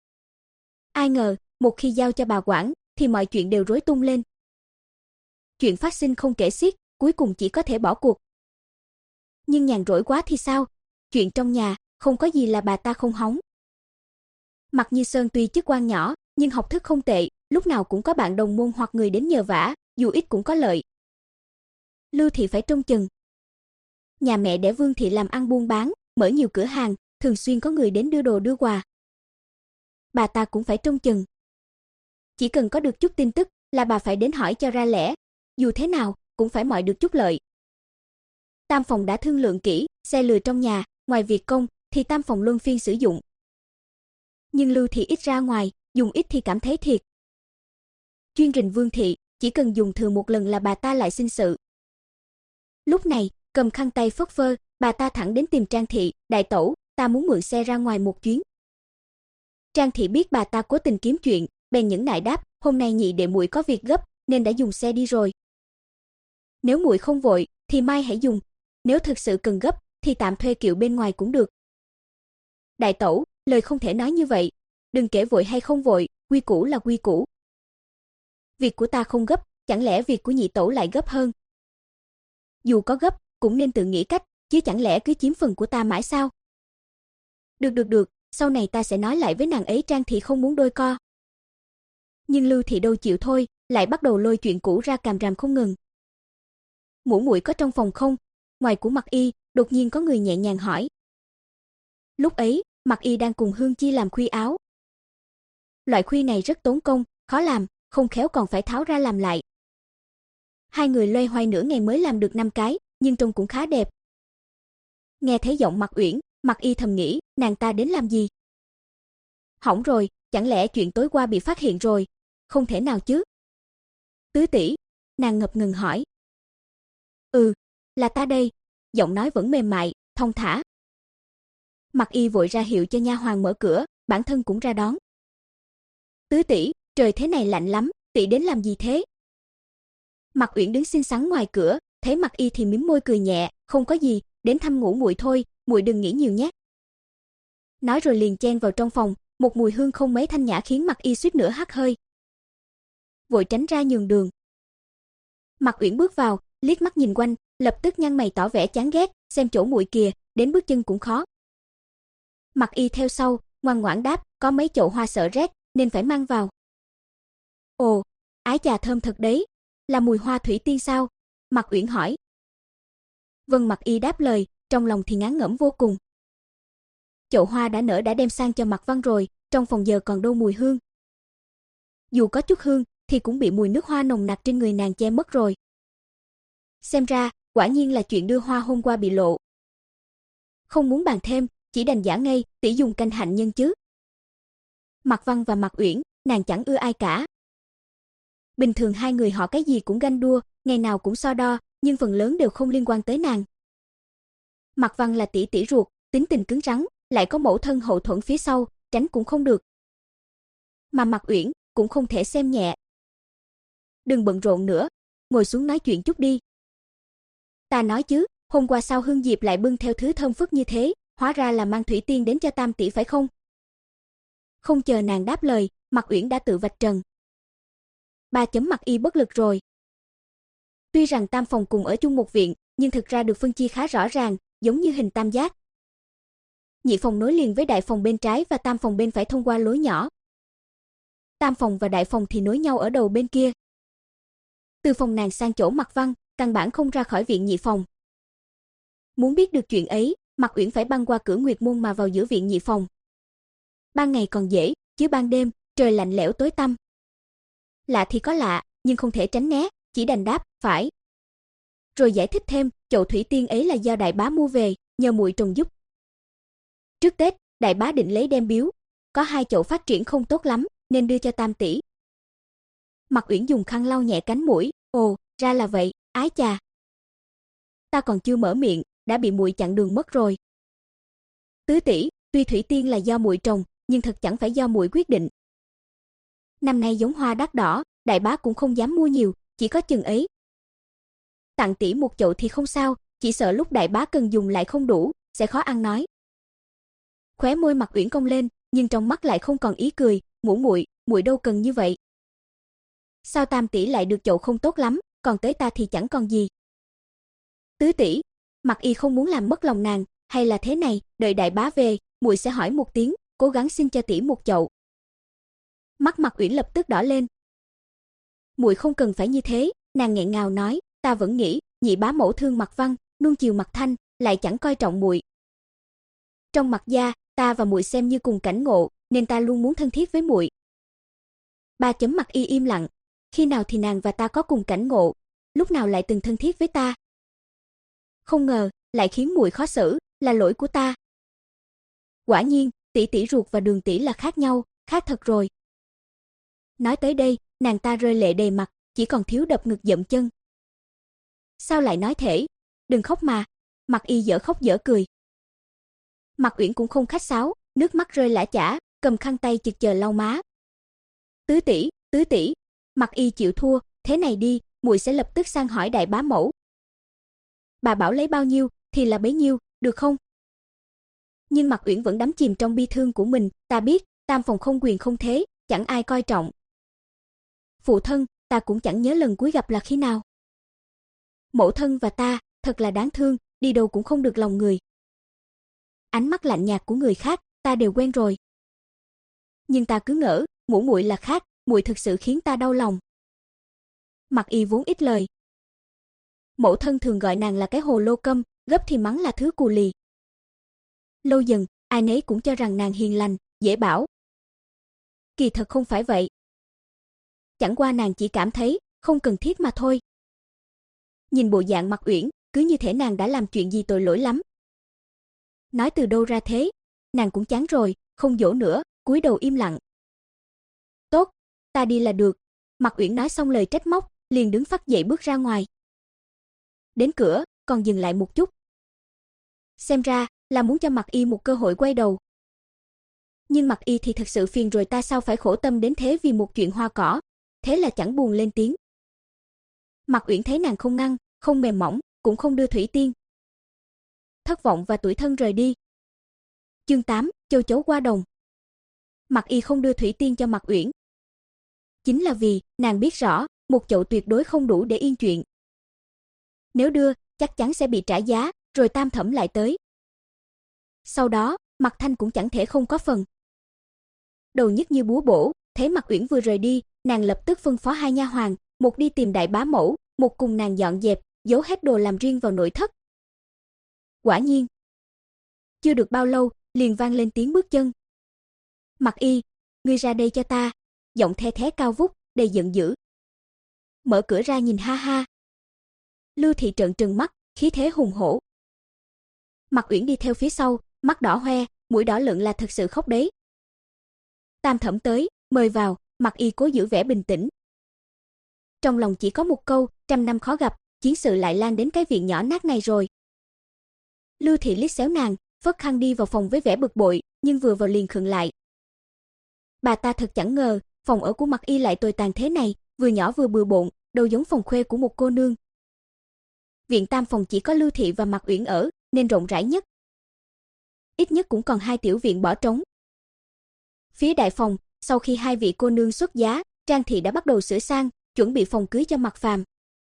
Ai ngờ, một khi giao cho bà quản, thì mọi chuyện đều rối tung lên. Chuyện phát sinh không kể xiết, cuối cùng chỉ có thể bỏ cuộc. Nhưng nhàn rỗi quá thì sao? Chuyện trong nhà, không có gì là bà ta không hóng. Mạc Như Sơn tuy chức quan nhỏ, nhưng học thức không tệ, lúc nào cũng có bạn đồng môn hoặc người đến nhờ vả, dù ít cũng có lợi. Lưu thị phải trông chừng. Nhà mẹ đẻ Vương thị làm ăn buôn bán, mở nhiều cửa hàng, thường xuyên có người đến đưa đồ đưa quà. Bà ta cũng phải trông chừng. Chỉ cần có được chút tin tức là bà phải đến hỏi cho ra lẽ, dù thế nào cũng phải mọi được chút lợi. Tam phòng đã thương lượng kỹ, xe lừa trong nhà, ngoài việc công thì tam phòng luân phiên sử dụng. Nhưng Lưu thị ít ra ngoài, dùng ít thì cảm thấy thiệt. Chuyên rình Vương thị, chỉ cần dùng thừa một lần là bà ta lại sinh sự. Lúc này, cầm khăn tay phất phơ, bà ta thẳng đến tìm Trang thị, đại tẩu, ta muốn mượn xe ra ngoài một chuyến. Trang thị biết bà ta cố tình kiếm chuyện, bèn nhẫn nại đáp, hôm nay nhị đệ muội có việc gấp, nên đã dùng xe đi rồi. Nếu muội không vội, thì mai hãy dùng, nếu thực sự cần gấp, thì tạm thuê kiệu bên ngoài cũng được. Đại tẩu, lời không thể nói như vậy, đừng kể vội hay không vội, quy củ là quy củ. Việc của ta không gấp, chẳng lẽ việc của nhị tẩu lại gấp hơn? Dù có gấp, cũng nên tự nghĩ cách, chứ chẳng lẽ cứ chiếm phần của ta mãi sao? Được được được, sau này ta sẽ nói lại với nàng ấy. Trang thị không muốn đôi co. Nhưng Lưu thị đâu chịu thôi, lại bắt đầu lôi chuyện cũ ra càm ràm không ngừng. Muội muội có trong phòng không? Ngoài của Mặc Y, đột nhiên có người nhẹ nhàng hỏi. Lúc ấy, Mặc Y đang cùng Hương Chi làm khuy áo. Loại khuy này rất tốn công, khó làm, không khéo còn phải tháo ra làm lại. Hai người loay hoay nửa ngày mới làm được năm cái, nhưng trông cũng khá đẹp. Nghe thấy giọng Mặc Uyển, Mặc Y thầm nghĩ, nàng ta đến làm gì? Hỏng rồi, chẳng lẽ chuyện tối qua bị phát hiện rồi? Không thể nào chứ. Tứ tỷ, nàng ngập ngừng hỏi. Ừ, là ta đây. Giọng nói vẫn mềm mại, thong thả. Mặc Y vội ra hiệu cho nha hoàn mở cửa, bản thân cũng ra đón. Tứ tỷ, trời thế này lạnh lắm, tỷ đến làm gì thế? Mặc Uyển đứng xinh xắn ngoài cửa, thấy Mặc Y thì mím môi cười nhẹ, không có gì, đến thăm ngủ muội thôi, muội đừng nghĩ nhiều nhé. Nói rồi liền chen vào trong phòng, một mùi hương không mấy thanh nhã khiến Mặc Y suýt nữa hắt hơi. Vội tránh ra nhường đường. Mạc Uyển bước vào, liếc mắt nhìn quanh, lập tức nhăn mày tỏ vẻ chán ghét, xem chỗ muội kìa, đến bước chân cũng khó. Mạc Y theo sau, ngoan ngoãn đáp, có mấy chậu hoa sợ rét, nên phải mang vào. Ồ, ái chà thơm thật đấy, là mùi hoa thủy tiên sao? Mạc Uyển hỏi. Vâng, Mạc Y đáp lời, trong lòng thì ngán ngẩm vô cùng. Chậu hoa đã nở đã đem sang cho Mạc Văn rồi, trong phòng giờ còn đâu mùi hương. Dù có chút hương, thì cũng bị mùi nước hoa nồng nặc trên người nàng che mất rồi. Xem ra, quả nhiên là chuyện đưa hoa hôm qua bị lộ. Không muốn bàn thêm, chỉ đành giả ngây, tỷ dùng canh hạnh nhân chứ. Mạc Văn và Mạc Uyển, nàng chẳng ưa ai cả. Bình thường hai người họ cái gì cũng ganh đua, ngày nào cũng so đo, nhưng phần lớn đều không liên quan tới nàng. Mạc Văn là tỷ tỷ ruột, tính tình cứng rắn, lại có mẫu thân hậu thuẫn phía sau, tránh cũng không được. Mà Mạc Uyển cũng không thể xem nhẹ. Đừng bận rộn nữa, ngồi xuống nói chuyện chút đi. Ta nói chứ, hôm qua sao Hương Diệp lại bưng theo thứ thơm phức như thế, hóa ra là mang thủy tiên đến cho Tam tỷ phải không? Không chờ nàng đáp lời, Mạc Uyển đã tự vạch trần. Ba chấm Mạc Y bất lực rồi. Tuy rằng tam phòng cùng ở chung một viện, nhưng thực ra được phân chia khá rõ ràng, giống như hình tam giác. Nhị phòng nối liền với đại phòng bên trái và tam phòng bên phải thông qua lối nhỏ. Tam phòng và đại phòng thì nối nhau ở đầu bên kia. Từ phòng nàng sang chỗ Mạc Văn, căn bản không ra khỏi viện nhị phòng. Muốn biết được chuyện ấy, Mạc Uyển phải băng qua cửa Nguyệt môn mà vào giữa viện nhị phòng. Ban ngày còn dễ, chứ ban đêm, trời lạnh lẽo tối tăm. Lạ thì có lạ, nhưng không thể tránh né, chỉ đành đáp, phải. Rồi giải thích thêm, chậu thủy tiên ấy là do đại bá mua về, nhờ muội trồng giúp. Trước Tết, đại bá định lấy đem biếu, có hai chậu phát triển không tốt lắm, nên đưa cho Tam tỷ. Mạc Uyển dùng khăn lau nhẹ cánh mũi, ồ, ra là vậy, ái chà. Ta còn chưa mở miệng, đã bị muội chặn đường mất rồi. Tứ tỷ, tuy thủy tiên là do muội trồng, nhưng thật chẳng phải do muội quyết định. Năm nay giống hoa đắt đỏ, đại bá cũng không dám mua nhiều, chỉ có chừng ấy. Tặng tỷ một chậu thì không sao, chỉ sợ lúc đại bá cần dùng lại không đủ, sẽ khó ăn nói. Khóe môi Mạc Uyển cong lên, nhưng trong mắt lại không còn ý cười, ngủ muội, muội đâu cần như vậy. Sao Tam tỷ lại được chậu không tốt lắm, còn tới ta thì chẳng còn gì. Tứ tỷ, Mạc Y không muốn làm mất lòng nàng, hay là thế này, đợi đại bá về, muội sẽ hỏi một tiếng, cố gắng xin cho tỷ một chậu. Mắt Mạc Uyển lập tức đỏ lên. Muội không cần phải như thế, nàng nghẹn ngào nói, ta vẫn nghĩ, nhị bá mẫu thương Mạc Văn, nuông chiều Mạc Thanh, lại chẳng coi trọng muội. Trong Mạc gia, ta và muội xem như cùng cảnh ngộ, nên ta luôn muốn thân thiết với muội. Ba chấm Mạc Y im lặng, khi nào thì nàng và ta có cùng cảnh ngộ, lúc nào lại từng thân thiết với ta? Không ngờ, lại khiến muội khó xử, là lỗi của ta. Quả nhiên, tỷ tỷ ruột và Đường tỷ là khác nhau, khác thật rồi. Nói tới đây, nàng ta rơi lệ đầy mặt, chỉ còn thiếu đập ngực dậm chân. Sao lại nói thế? Đừng khóc mà. Mạc Y dở khóc dở cười. Mạc Uyển cũng không khách sáo, nước mắt rơi lã chã, cầm khăn tay chực chờ lau má. Tứ tỷ, tứ tỷ, Mạc Y chịu thua, thế này đi, muội sẽ lập tức sang hỏi đại bá mẫu. Bà bảo lấy bao nhiêu thì là bấy nhiêu, được không? Nhưng Mạc Uyển vẫn đắm chìm trong bi thương của mình, ta biết, tam phòng không quyền không thế, chẳng ai coi trọng. Phụ thân, ta cũng chẳng nhớ lần cuối gặp là khi nào. Mẫu thân và ta, thật là đáng thương, đi đâu cũng không được lòng người. Ánh mắt lạnh nhạt của người khác, ta đều quen rồi. Nhưng ta cứ ngỡ, ngủ muội là khác, muội thực sự khiến ta đau lòng. Mạc Y vốn ít lời. Mẫu thân thường gọi nàng là cái hồ lô câm, gấp thì mắng là thứ cù lì. Lâu dần, ai nấy cũng cho rằng nàng hiền lành, dễ bảo. Kỳ thật không phải vậy. Chẳng qua nàng chỉ cảm thấy không cần thiết mà thôi. Nhìn bộ dạng Mạc Uyển, cứ như thể nàng đã làm chuyện gì tội lỗi lắm. Nói từ đâu ra thế, nàng cũng chán rồi, không dỗ nữa, cúi đầu im lặng. Tốt, ta đi là được. Mạc Uyển nói xong lời trách móc, liền đứng phắt dậy bước ra ngoài. Đến cửa, còn dừng lại một chút. Xem ra là muốn cho Mạc Y một cơ hội quay đầu. Nhưng Mạc Y thì thật sự phiền rồi, ta sao phải khổ tâm đến thế vì một chuyện hoa cỏ, thế là chẳng buồn lên tiếng. Mạc Uyển thấy nàng không ngăn, không mềm mỏng, cũng không đưa thủy tiên. Thất vọng và tủi thân rời đi. Chương tám, châu chấu qua đồng. Mạc Y không đưa thủy tiên cho Mạc Uyển. Chính là vì, nàng biết rõ, một chậu tuyệt đối không đủ để yên chuyện, Nếu đưa, chắc chắn sẽ bị trả giá, rồi Tam Thẩm lại tới. Sau đó, Mạc Thanh cũng chẳng thể không có phần. Đầu nhức như búa bổ, thấy Mạc Uyển vừa rời đi, nàng lập tức phân phó hai nha hoàn, một đi tìm đại bá mẫu, một cùng nàng dọn dẹp, giấu hết đồ làm riêng vào nội thất. Quả nhiên, chưa được bao lâu, liền vang lên tiếng bước chân. Mạc Y, ngươi ra đây cho ta, giọng the thé cao vút, đầy giận dữ. Mở cửa ra nhìn ha ha. Lưu Thị trợn trừng mắt, khí thế hùng hổ. Mạc Uyển đi theo phía sau, mắt đỏ hoe, mũi đỏ lựng là thật sự khóc đấy. Tam Thẩm tới, mời vào, Mạc Y cố giữ vẻ bình tĩnh. Trong lòng chỉ có một câu, trăm năm khó gặp, chiến sự lại lan đến cái viện nhỏ nát này rồi. Lưu Thị liếc xéo nàng, phất khăn đi vào phòng với vẻ bực bội, nhưng vừa vào liền khựng lại. Bà ta thật chẳng ngờ, phòng ở của Mạc Y lại tồi tàn thế này, vừa nhỏ vừa bừa bộn, đâu giống phòng khuê của một cô nương. Viện tam phòng chỉ có Lưu Thị và Mạc Uyển ở, nên rộng rãi nhất. Ít nhất cũng còn hai tiểu viện bỏ trống. Phía đại phòng, sau khi hai vị cô nương xuất giá, Trang Thị đã bắt đầu sửa sang, chuẩn bị phòng cưới cho Mạc Phàm.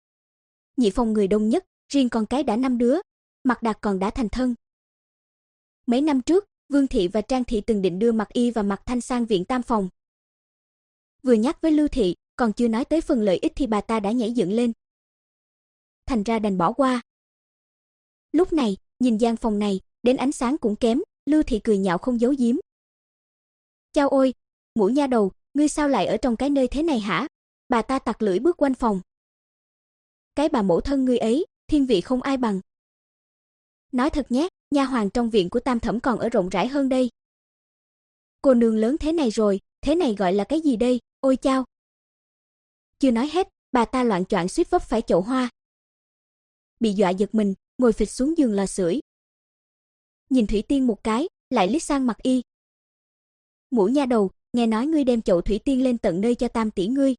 Nhị phòng người đông nhất, riêng con cái đã năm đứa, Mạc Đạt còn đã thành thân. Mấy năm trước, Vương Thị và Trang Thị từng định đưa Mạc Y và Mạc Thanh sang viện tam phòng. Vừa nhắc với Lưu Thị, còn chưa nói tới phần lợi ích thì bà ta đã nhảy dựng lên. Thành ra đành bỏ qua. Lúc này, nhìn gian phòng này, đến ánh sáng cũng kém, Lưu Thị cười nhạo không giấu giếm. Chao ôi, Ngũ nha đầu, ngươi sao lại ở trong cái nơi thế này hả? Bà ta tặc lưỡi bước quanh phòng. Cái bà mẫu thân ngươi ấy, thiên vị không ai bằng. Nói thật nhé, nha hoàn trong viện của Tam Thẩm còn ở rộng rãi hơn đây. Cô nương lớn thế này rồi, thế này gọi là cái gì đây, ôi chao. Chưa nói hết, bà ta loạn choạng suýt vấp phải chậu hoa. Bị dọa giật mình, ngồi phịch xuống giường lò sưởi. Nhìn Thủy Tiên một cái, lại liếc sang Mạc Y. Ngũ nha đầu, nghe nói ngươi đem chậu thủy tiên lên tận nơi cho Tam tỷ ngươi.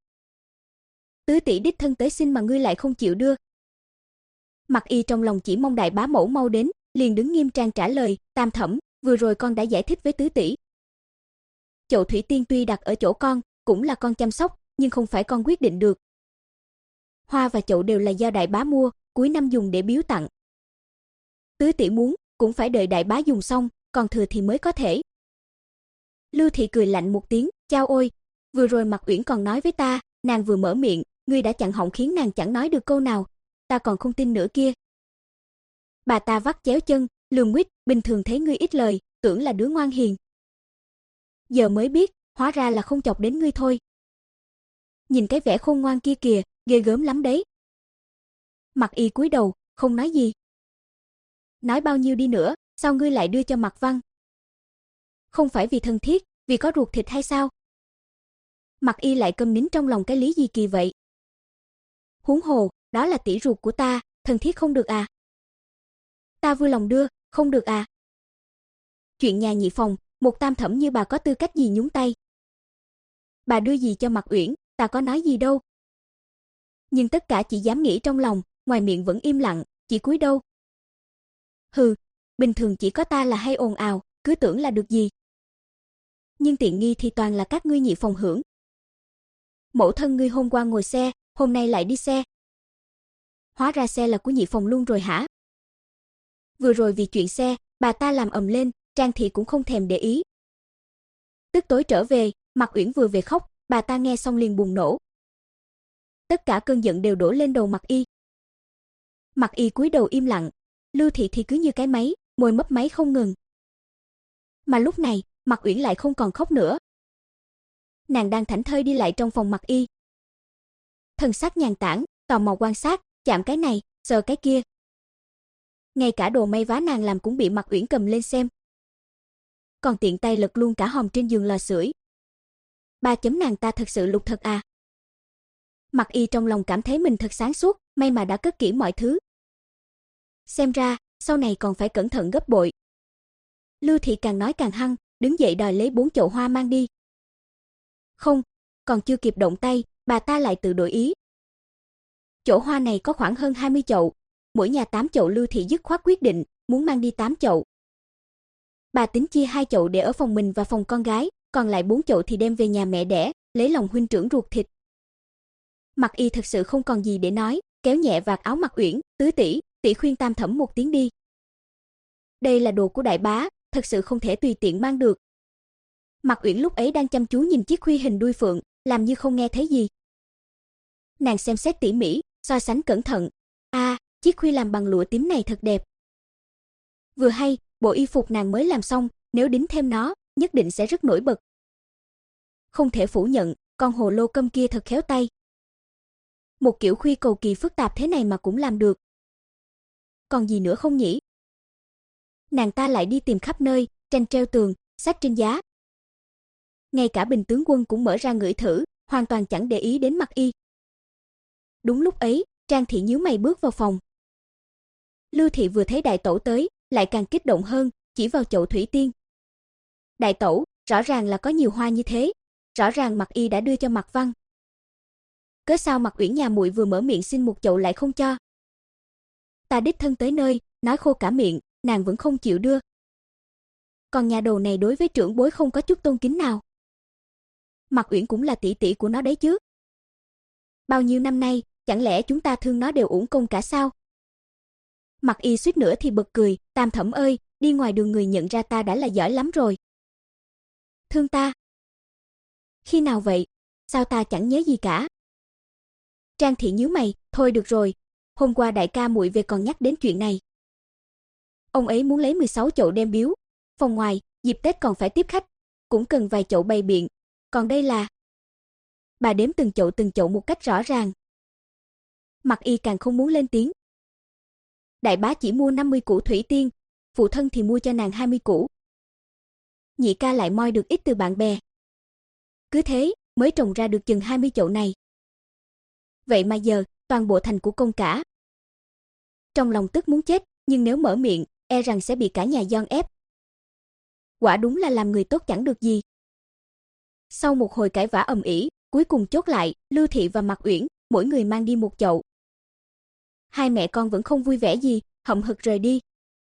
Tứ tỷ đích thân tới xin mà ngươi lại không chịu đưa. Mạc Y trong lòng chỉ mong đại bá mẫu mau đến, liền đứng nghiêm trang trả lời, Tam Thẩm, vừa rồi con đã giải thích với tứ tỷ. Chậu thủy tiên tuy đặt ở chỗ con, cũng là con chăm sóc, nhưng không phải con quyết định được. Hoa và chậu đều là do đại bá mua, cuối năm dùng để biếu tặng. Tứ tỷ muốn, cũng phải đợi đại bá dùng xong, còn thừa thì mới có thể. Lưu Thị cười lạnh một tiếng, chao ôi, vừa rồi Mạc Uyển còn nói với ta, nàng vừa mở miệng, ngươi đã chặn họng khiến nàng chẳng nói được câu nào, ta còn không tin nữa kia. Bà ta vắt chéo chân, lườm nguyết, bình thường thấy ngươi ít lời, tưởng là đứa ngoan hiền. Giờ mới biết, hóa ra là không chọc đến ngươi thôi. Nhìn cái vẻ khôn ngoan kia kìa, ghê gớm lắm đấy. Mạc Y cúi đầu, không nói gì. Nói bao nhiêu đi nữa, sao ngươi lại đưa cho Mạc Văn? Không phải vì thân thiết, vì có ruột thịt hay sao? Mạc Y lại câm nín trong lòng cái lý gì kỳ vậy? Huống hồ, đó là tỷ ruột của ta, thân thiết không được à? Ta vui lòng đưa, không được à? Chuyện nhà nhị phòng, một Tam Thẩm như bà có tư cách gì nhúng tay? Bà đưa gì cho Mạc Uyển, ta có nói gì đâu. Nhưng tất cả chỉ dám nghĩ trong lòng, ngoài miệng vẫn im lặng, chỉ cúi đầu. Hừ, bình thường chỉ có ta là hay ồn ào, cứ tưởng là được gì. Nhưng tiện nghi thì toàn là các ngươi nhị phòng hưởng. Mẫu thân ngươi hôm qua ngồi xe, hôm nay lại đi xe. Hóa ra xe là của nhị phòng luôn rồi hả? Vừa rồi vì chuyện xe, bà ta làm ầm lên, Trang Thị cũng không thèm để ý. Tức tối trở về, Mạc Uyển vừa về khóc, bà ta nghe xong liền bùng nổ. Tất cả cơn giận đều đổ lên đầu Mạc Y. Mạc Y cúi đầu im lặng, Lưu Thị thì cứ như cái máy, môi mấp máy không ngừng. Mà lúc này, Mạc Uyển lại không còn khóc nữa. Nàng đang thảnh thơi đi lại trong phòng Mạc Y. Thần sắc nhàn tản, tò mò quan sát, chạm cái này, sờ cái kia. Ngay cả đồ may vá nàng làm cũng bị Mạc Uyển cầm lên xem. Còn tiện tay lật luôn cả hòm trên giường lò sưởi. Ba chấm nàng ta thật sự lục thật à. Mạc Y trong lòng cảm thấy mình thật sáng suốt, may mà đã cất kỹ mọi thứ. Xem ra, sau này còn phải cẩn thận gấp bội. Lưu Thị càng nói càng hăng, đứng dậy đòi lấy bốn chậu hoa mang đi. Không, còn chưa kịp động tay, bà ta lại tự đổi ý. Chậu hoa này có khoảng hơn hai mươi chậu, mỗi nhà tám chậu. Lưu Thị dứt khoát quyết định, muốn mang đi tám chậu. Bà tính chia hai chậu để ở phòng mình và phòng con gái, còn lại bốn chậu thì đem về nhà mẹ đẻ, lấy lòng huynh trưởng ruột thịt. Mạc Y thật sự không còn gì để nói, kéo nhẹ vạt áo Mạc Uyển, "Tứ tỷ, tỷ khuyên Tam thẩm một tiếng đi. Đây là đồ của đại bá, thật sự không thể tùy tiện mang được." Mạc Uyển lúc ấy đang chăm chú nhìn chiếc khuy hình đuôi phượng, làm như không nghe thấy gì. Nàng xem xét tỉ mỉ, so sánh cẩn thận. A, à, chiếc khuy làm bằng lụa tím này thật đẹp. Vừa hay, bộ y phục nàng mới làm xong, nếu đính thêm nó, nhất định sẽ rất nổi bật. Không thể phủ nhận, con hồ lô câm kia thật khéo tay. Một kiểu khuy cầu kỳ phức tạp thế này mà cũng làm được. Còn gì nữa không nhỉ? Nàng ta lại đi tìm khắp nơi, tranh treo tường, sách trên giá. Ngay cả Bình tướng quân cũng mở ra ngửi thử, hoàn toàn chẳng để ý đến Mặc Y. Đúng lúc ấy, Trang thị nhíu mày bước vào phòng. Lưu thị vừa thấy đại tẩu tới, lại càng kích động hơn, chỉ vào chậu thủy tiên. "Đại tẩu, rõ ràng là có nhiều hoa như thế, rõ ràng Mặc Y đã đưa cho Mạc Văn. Cớ sao Mạc Uyển nhà muội vừa mở miệng xin một chậu lại không cho? Ta đích thân tới nơi, nói khô cả miệng, nàng vẫn không chịu đưa. Còn nhà đầu này đối với trưởng bối không có chút tôn kính nào. Mạc Uyển cũng là tỷ tỷ của nó đấy chứ. Bao nhiêu năm nay, chẳng lẽ chúng ta thương nó đều uổng công cả sao?" Mạc Y suýt nữa thì bật cười, "Tam thẩm ơi, đi ngoài đường người nhận ra ta đã là giỏi lắm rồi. Thương ta? Khi nào vậy? Sao ta chẳng nhớ gì cả?" Trang thị nhíu mày, "Thôi được rồi, hôm qua đại ca muội về còn nhắc đến chuyện này. Ông ấy muốn lấy mười sáu chậu đem biếu, phòng ngoài, dịp Tết còn phải tiếp khách, cũng cần vài chậu bày biện, còn đây là..." Bà đếm từng chậu từng chậu một cách rõ ràng. Mạc Y càng không muốn lên tiếng. Đại bá chỉ mua năm mươi củ thủy tiên, phụ thân thì mua cho nàng hai mươi củ. Nhị ca lại moi được ít từ bạn bè. Cứ thế, mới trồng ra được chừng hai mươi chậu này. Vậy mà giờ, toàn bộ thành của công cả. Trong lòng tức muốn chết, nhưng nếu mở miệng, e rằng sẽ bị cả nhà gioan ép. Quả đúng là làm người tốt chẳng được gì. Sau một hồi cãi vã ầm ĩ, cuối cùng chốt lại, Lưu thị và Mạc Uyển, mỗi người mang đi một chậu. Hai mẹ con vẫn không vui vẻ gì, hậm hực rời đi.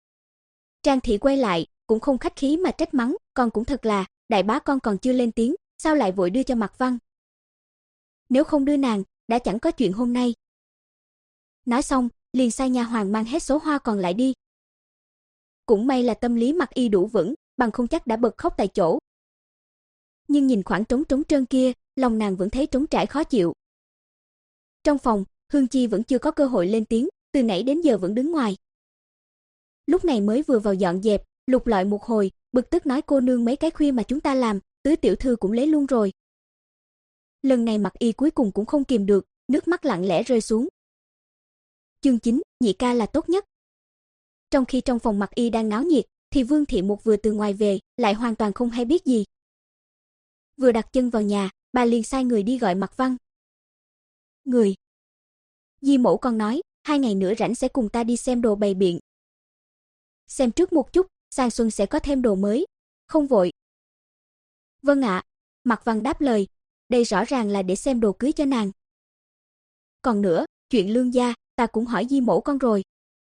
Trang thị quay lại, cũng không khách khí mà trách mắng, "Con cũng thật là, đại bá con còn chưa lên tiếng, sao lại vội đưa cho Mạc Văn? Nếu không đưa nàng, đã chẳng có chuyện hôm nay." Nói xong, liền sai nha hoàn mang hết số hoa còn lại đi. Cũng may là tâm lý Mạc Y đủ vững, bằng không chắc đã bật khóc tại chỗ. Nhưng nhìn khoảng trống trống trơn kia, lòng nàng vẫn thấy trống trải khó chịu. Trong phòng, Hương Chi vẫn chưa có cơ hội lên tiếng, từ nãy đến giờ vẫn đứng ngoài. Lúc này mới vừa vào dọn dẹp, lục lọi một hồi, bực tức nói, "Cô nương mấy cái khuya mà chúng ta làm, tứ tiểu thư cũng lấy luôn rồi." Lần này Mạc Y cuối cùng cũng không kìm được, nước mắt lặng lẽ rơi xuống. Chương chín, nhị ca là tốt nhất. Trong khi trong phòng Mạc Y đang náo nhiệt, thì Vương thị một vừa từ ngoài về, lại hoàn toàn không hay biết gì. Vừa đặt chân vào nhà, bà liền sai người đi gọi Mạc Văn. "Người, Di mẫu con nói, hai ngày nữa rảnh sẽ cùng ta đi xem đồ bày biện. Xem trước một chút, sang xuân sẽ có thêm đồ mới, không vội." "Vâng ạ." Mạc Văn đáp lời, đây rõ ràng là để xem đồ cưới cho nàng. "Còn nữa, chuyện Lương gia, ta cũng hỏi Di mẫu con rồi."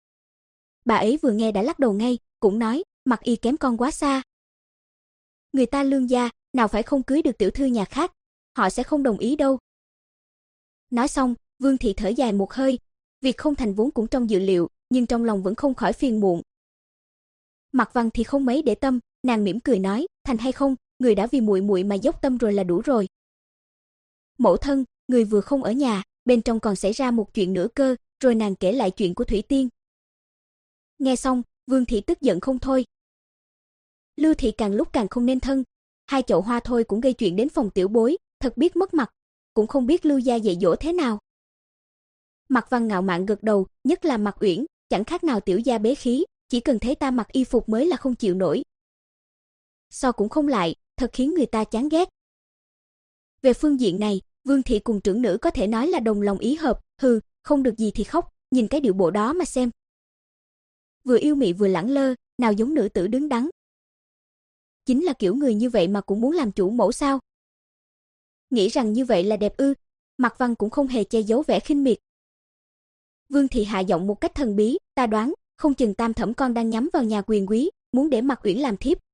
Bà ấy vừa nghe đã lắc đầu ngay, cũng nói, Mạc Y kém con quá xa. Người ta Lương gia, nào phải không cưới được tiểu thư nhà khác, họ sẽ không đồng ý đâu. Nói xong, Vương thị thở dài một hơi, việc không thành vốn cũng trong dự liệu, nhưng trong lòng vẫn không khỏi phiền muộn. Mạc Văn thì không mấy để tâm, nàng mỉm cười nói, "Thành hay không, người đã vì muội muội mà dốc tâm rồi là đủ rồi." "Mẫu thân, người vừa không ở nhà, bên trong còn xảy ra một chuyện nữa cơ." Rồi nàng kể lại chuyện của Thủy Tiên. Nghe xong, Vương thị tức giận không thôi. Lưu thị càng lúc càng không nên thân, hai chậu hoa thôi cũng gây chuyện đến phòng tiểu bối, thật biết mất mặt, cũng không biết Lưu gia dạy dỗ thế nào. Mạc Văn ngạo mạn gật đầu, nhất là Mạc Uyển, chẳng khác nào tiểu gia bế khí, chỉ cần thấy ta mặc y phục mới là không chịu nổi. So cũng không lại, thật khiến người ta chán ghét. Về phương diện này, Vương thị cùng trưởng nữ có thể nói là đồng lòng ý hợp, hừ, không được gì thì khóc, nhìn cái điệu bộ đó mà xem. Vừa yêu mị vừa lẳng lơ, nào giống nữ tử đứng đắn. Chính là kiểu người như vậy mà cũng muốn làm chủ mẫu sao? Nghĩ rằng như vậy là đẹp ư? Mạc Văn cũng không hề che giấu vẻ khinh miệt. Vương thị hạ giọng một cách thần bí, "Ta đoán, không chừng Tam thẩm con đang nhắm vào nhà quyền quý, muốn để Mạc Uyển làm thiếp."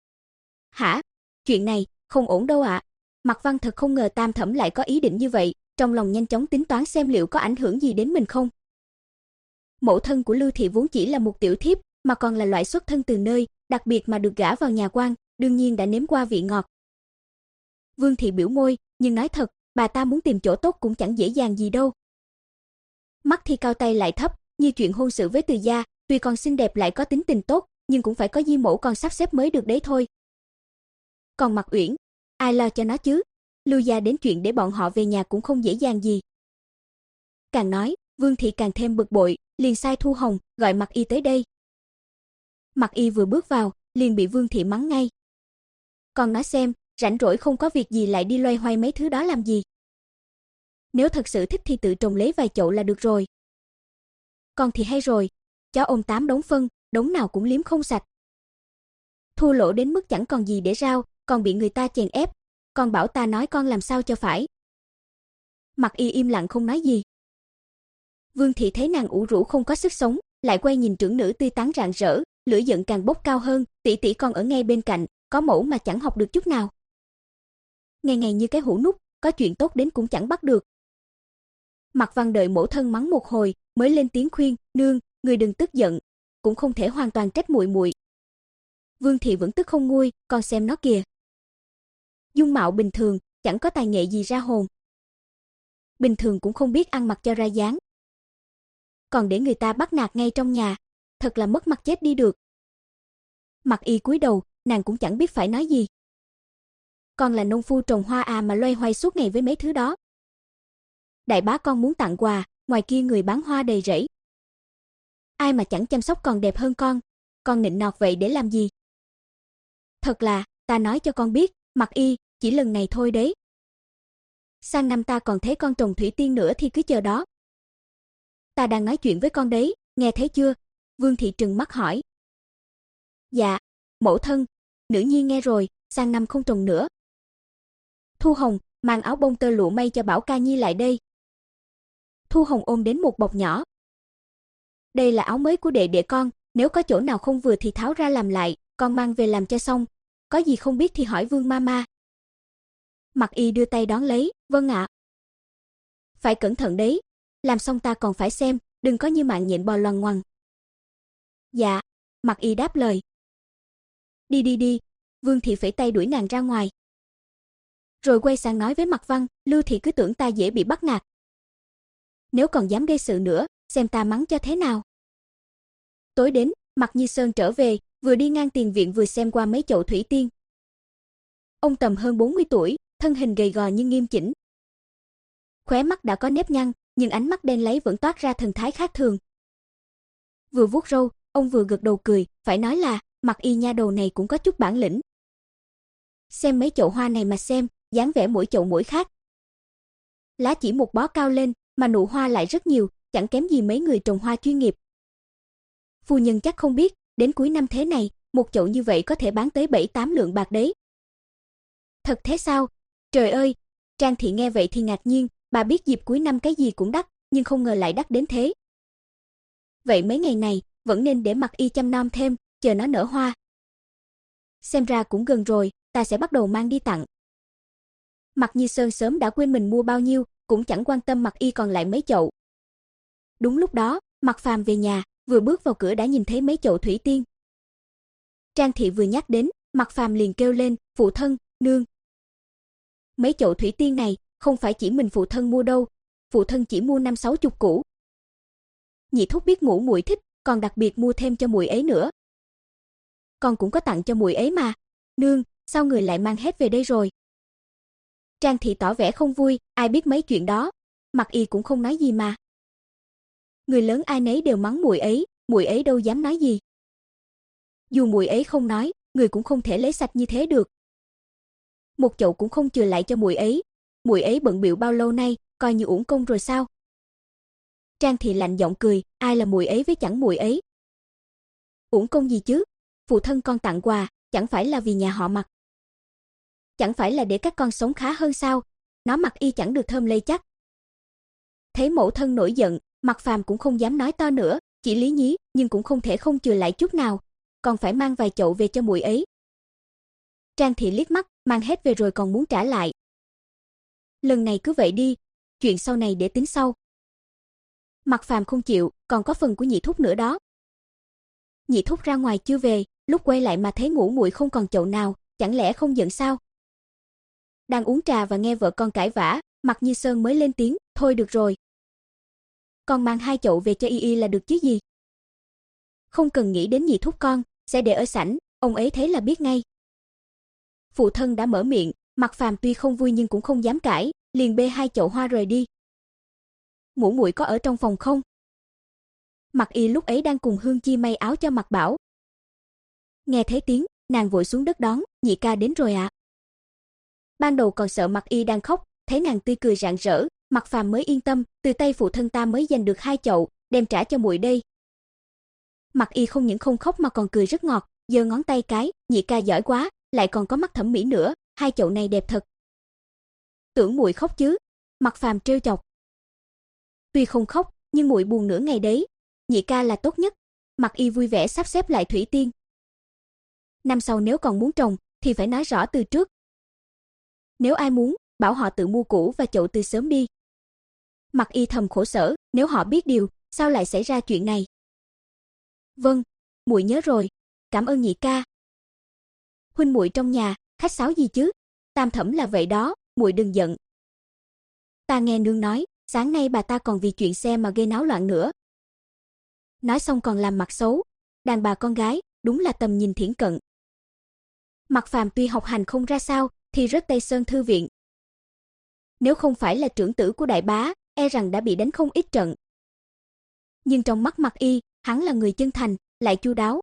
"Hả? Chuyện này không ổn đâu ạ." Mạc Văn thật không ngờ Tam thẩm lại có ý định như vậy, trong lòng nhanh chóng tính toán xem liệu có ảnh hưởng gì đến mình không. Mẫu thân của Lưu Thị vốn chỉ là một tiểu thiếp, mà còn là loại xuất thân từ nơi đặc biệt mà được gả vào nhà quan, đương nhiên đã nếm qua vị ngọt. Vương Thị biểu môi, nhưng nói thật, bà ta muốn tìm chỗ tốt cũng chẳng dễ dàng gì đâu. Mắt thì cao tay lại thấp, như chuyện hôn sự với Từ gia, tuy con xinh đẹp lại có tính tình tốt, nhưng cũng phải có di mẫu con sắp xếp mới được đấy thôi. Còn Mạc Uyển, ai lo cho nó chứ? Lưu gia đến chuyện để bọn họ về nhà cũng không dễ dàng gì. Càng nói, Vương Thị càng thêm bực bội, liền sai Thu Hồng gọi Mạc Y tới đây. Mạc Y vừa bước vào, liền bị Vương Thị mắng ngay. Con nói xem, rảnh rỗi không có việc gì lại đi loay hoay mấy thứ đó làm gì? Nếu thật sự thích thì tự trồng lấy vài chậu là được rồi. Con thì hay rồi, chó ôm tám đống phân, đống nào cũng liếm không sạch. Thua lỗ đến mức chẳng còn gì để rao, còn bị người ta chèn ép, con bảo ta nói con làm sao cho phải. Mạc Y im lặng không nói gì. Vương Thị thấy nàng ủ rũ không có sức sống, lại quay nhìn trưởng nữ tươi tắn rạng rỡ, lửa giận càng bốc cao hơn, tỷ tỷ con ở ngay bên cạnh, có mẫu mà chẳng học được chút nào. Ngày ngày như cái hũ nút, có chuyện tốt đến cũng chẳng bắt được. Mạc Văn đợi mẫu thân mắng một hồi, mới lên tiếng khuyên, nương, người đừng tức giận, cũng không thể hoàn toàn trách muội muội. Vương Thị vẫn tức không nguôi, con xem nó kìa. Dung mạo bình thường, chẳng có tài nghệ gì ra hồn. Bình thường cũng không biết ăn mặc cho ra dáng. Còn để người ta bắt nạt ngay trong nhà, thật là mất mặt chết đi được. Mạc Y cúi đầu, nàng cũng chẳng biết phải nói gì. Con là nông phu trồng hoa à mà loay hoay suốt ngày với mấy thứ đó. Đại bá con muốn tặng quà, ngoài kia người bán hoa đầy rẫy. Ai mà chẳng chăm sóc còn đẹp hơn con, con nịnh nọt vậy để làm gì? Thật là, ta nói cho con biết, Mạc Y, chỉ lần này thôi đấy. Sang năm ta còn thấy con trồng thủy tiên nữa thì cứ chờ đó. Ta đang nói chuyện với con đấy, nghe thấy chưa? Vương Thị trừng mắt hỏi. Dạ, mẫu thân, nữ nhi nghe rồi, sang năm không trồng nữa. Thu Hồng, mang áo bông tơ lụa may cho Bảo Ca Nhi lại đây. Thu Hồng ôm đến một bọc nhỏ. Đây là áo mới của đệ đệ con, nếu có chỗ nào không vừa thì tháo ra làm lại, con mang về làm cho xong, có gì không biết thì hỏi Vương mama. Mạc Y đưa tay đón lấy, vâng ạ. Phải cẩn thận đấy, làm xong ta còn phải xem, đừng có như mạng nhện bò loằng ngoằng. Dạ, Mạc Y đáp lời. Đi đi đi, Vương Thị phẩy tay đuổi nàng ra ngoài. Rồi quay sang nói với Mạc Văn, Lưu Thị cứ tưởng ta dễ bị bắt nạt. Nếu còn dám gây sự nữa, xem ta mắng cho thế nào. Tối đến, Mạc Như Sơn trở về, vừa đi ngang tiền viện vừa xem qua mấy chậu thủy tiên. Ông tầm hơn bốn mươi tuổi, thân hình gầy gò nhưng nghiêm chỉnh. Khóe mắt đã có nếp nhăn, nhưng ánh mắt đen láy vẫn toát ra thần thái khác thường. Vừa vuốt râu, ông vừa gật đầu cười, phải nói là, Mạc Y nha đầu này cũng có chút bản lĩnh. Xem mấy chậu hoa này mà xem, dáng vẻ mỗi chậu mỗi khác. Lá chỉ một bó cao lên, mà nụ hoa lại rất nhiều, chẳng kém gì mấy người trồng hoa chuyên nghiệp. Phu nhân chắc không biết, đến cuối năm thế này, một chậu như vậy có thể bán tới bảy tám lượng bạc đấy. Thật thế sao? Trời ơi! Trang Thị nghe vậy thì ngạc nhiên, bà biết dịp cuối năm cái gì cũng đắt, nhưng không ngờ lại đắt đến thế. Vậy mấy ngày này, vẫn nên để Mạc Y chăm nom thêm, chờ nó nở hoa. Xem ra cũng gần rồi, ta sẽ bắt đầu mang đi tặng. Mạc Như Sơn sớm đã quên mình mua bao nhiêu, cũng chẳng quan tâm Mạc Y còn lại mấy chậu. Đúng lúc đó, Mạc Phàm về nhà, vừa bước vào cửa đã nhìn thấy mấy chậu thủy tiên. Trang Thị vừa nhắc đến, Mạc Phàm liền kêu lên, phụ thân, nương. Mấy chậu thủy tiên này, không phải chỉ mình phụ thân mua đâu, phụ thân chỉ mua năm sáu chục củ. Nhị thúc biết ngũ muội thích, còn đặc biệt mua thêm cho muội ấy nữa. Con cũng có tặng cho muội ấy mà. Nương, sao người lại mang hết về đây rồi? Trang Thị tỏ vẻ không vui, ai biết mấy chuyện đó, Mạc Y cũng không nói gì mà. Người lớn ai nấy đều mắng muội ấy, muội ấy đâu dám nói gì. Dù muội ấy không nói, người cũng không thể lấy sạch như thế được. Một chậu cũng không chừa lại cho muội ấy, muội ấy bận bịu bao lâu nay, coi như uổng công rồi sao? Trang Thị lạnh giọng cười, ai là muội ấy với chẳng muội ấy? Uổng công gì chứ? Phụ thân con tặng quà, chẳng phải là vì nhà họ Mạc. Chẳng phải là để các con sống khá hơn sao? Nó Mạc Y chẳng được thơm lây chắc. Thấy mẫu thân nổi giận, Mạc Phàm cũng không dám nói to nữa, chỉ lý nhí, nhưng cũng không thể không chừa lại chút nào, còn phải mang vài chậu về cho muội ấy. Trang Thị liếc mắt, mang hết về rồi còn muốn trả lại. Lần này cứ vậy đi, chuyện sau này để tính sau. Mạc Phàm không chịu, còn có phần của Nhị thúc nữa đó. Nhị thúc ra ngoài chưa về, lúc quay lại mà thấy Ngũ muội không còn chậu nào, chẳng lẽ không giận sao? Đang uống trà và nghe vợ con cãi vã, Mạc Như Sơn mới lên tiếng, thôi được rồi. Con mang hai chậu về cho y y là được chứ gì? Không cần nghĩ đến Nhị thúc con, sẽ để ở sảnh, ông ấy thấy là biết ngay. Phụ thân đã mở miệng, Mạc Phàm tuy không vui nhưng cũng không dám cãi, liền bê hai chậu hoa rời đi. Ngũ muội có ở trong phòng không? Mạc Y lúc ấy đang cùng Hương Chi may áo cho Mạc Bảo. Nghe thấy tiếng, nàng vội xuống đất đón, nhị ca đến rồi ạ. À. Ban đầu còn sợ Mạc Y đang khóc, thấy nàng tươi cười rạng rỡ, Mạc Phàm mới yên tâm, từ tay phụ thân ta mới giành được hai chậu, đem trả cho muội đây. Mạc Y không những không khóc mà còn cười rất ngọt, giơ ngón tay cái, nhị ca giỏi quá, lại còn có mắt thẩm mỹ nữa, hai chậu này đẹp thật. Tưởng muội khóc chứ? Mạc Phàm trêu chọc. Tuy không khóc, nhưng muội buồn nửa ngày đấy. Nhị ca là tốt nhất. Mạc Y vui vẻ sắp xếp lại thủy tiên. Năm sau nếu còn muốn trồng thì phải nói rõ từ trước. Nếu ai muốn, bảo họ tự mua củ và chậu từ sớm đi. Mạc Y thầm khổ sở, nếu họ biết điều, sao lại xảy ra chuyện này? Vâng, muội nhớ rồi. Cảm ơn nhị ca. Huynh muội trong nhà, khách sáo gì chứ? Tam thẩm là vậy đó, muội đừng giận. Ta nghe nương nói, sáng nay bà ta còn vì chuyện xe mà gây náo loạn nữa. Nói xong còn làm mặt xấu, đàn bà con gái, đúng là tầm nhìn thiển cận. Mạc Phàm tuy học hành không ra sao, thì rất Tây Sơn thư viện. Nếu không phải là trưởng tử của đại bá, e rằng đã bị đánh không ít trận. Nhưng trong mắt Mạc Y, hắn là người chân thành, lại chu đáo.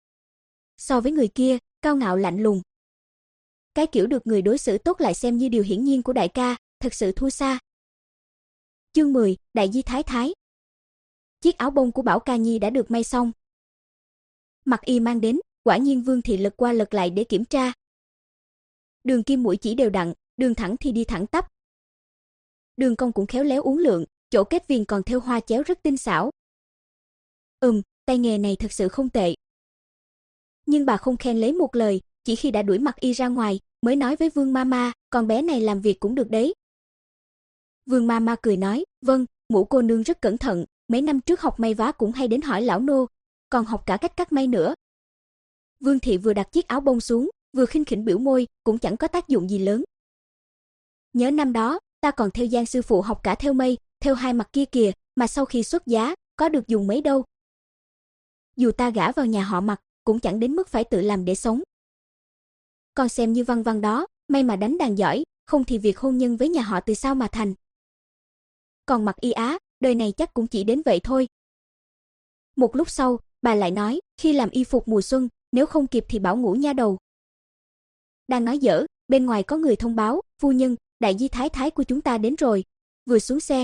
So với người kia, cao ngạo lạnh lùng. Cái kiểu được người đối xử tốt lại xem như điều hiển nhiên của đại ca, thật sự thua xa. Chương mười, Đại Di Thái Thái. Chiếc áo bông của Bảo Ca Nhi đã được may xong. Mạc Y mang đến, quả nhiên Vương Thị lật qua lật lại để kiểm tra. Đường kim mũi chỉ đều đặn, đường thẳng thì đi thẳng tắp. Đường cong cũng khéo léo uốn lượn, chỗ kết viền còn thêu hoa chéo rất tinh xảo. Ừm, tay nghề này thật sự không tệ. Nhưng bà không khen lấy một lời, chỉ khi đã đuổi Mạc Y ra ngoài, mới nói với Vương Mama, con bé này làm việc cũng được đấy. Vương Mama cười nói, vâng, Ngũ cô nương rất cẩn thận, mấy năm trước học may vá cũng hay đến hỏi lão nô, còn học cả cách cắt may nữa. Vương Thị vừa đặt chiếc áo bông xuống, vừa khinh khỉnh biểu môi, cũng chẳng có tác dụng gì lớn. Nhớ năm đó, ta còn theo Giang sư phụ học cả thêu mây, thêu hai mặt kia kìa, mà sau khi xuất giá, có được dùng mấy đâu. Dù ta gả vào nhà họ Mạc, cũng chẳng đến mức phải tự làm để sống. Con xem như Văn Văn đó, may mà đánh đàn giỏi, không thì việc hôn nhân với nhà họ từ sao mà thành. Còn Mạc Y á, đời này chắc cũng chỉ đến vậy thôi. Một lúc sau, bà lại nói, khi làm y phục mùa xuân, nếu không kịp thì bảo Ngũ nha đầu. Đang nói dở, bên ngoài có người thông báo, phu nhân, đại di thái thái của chúng ta đến rồi. Vừa xuống xe.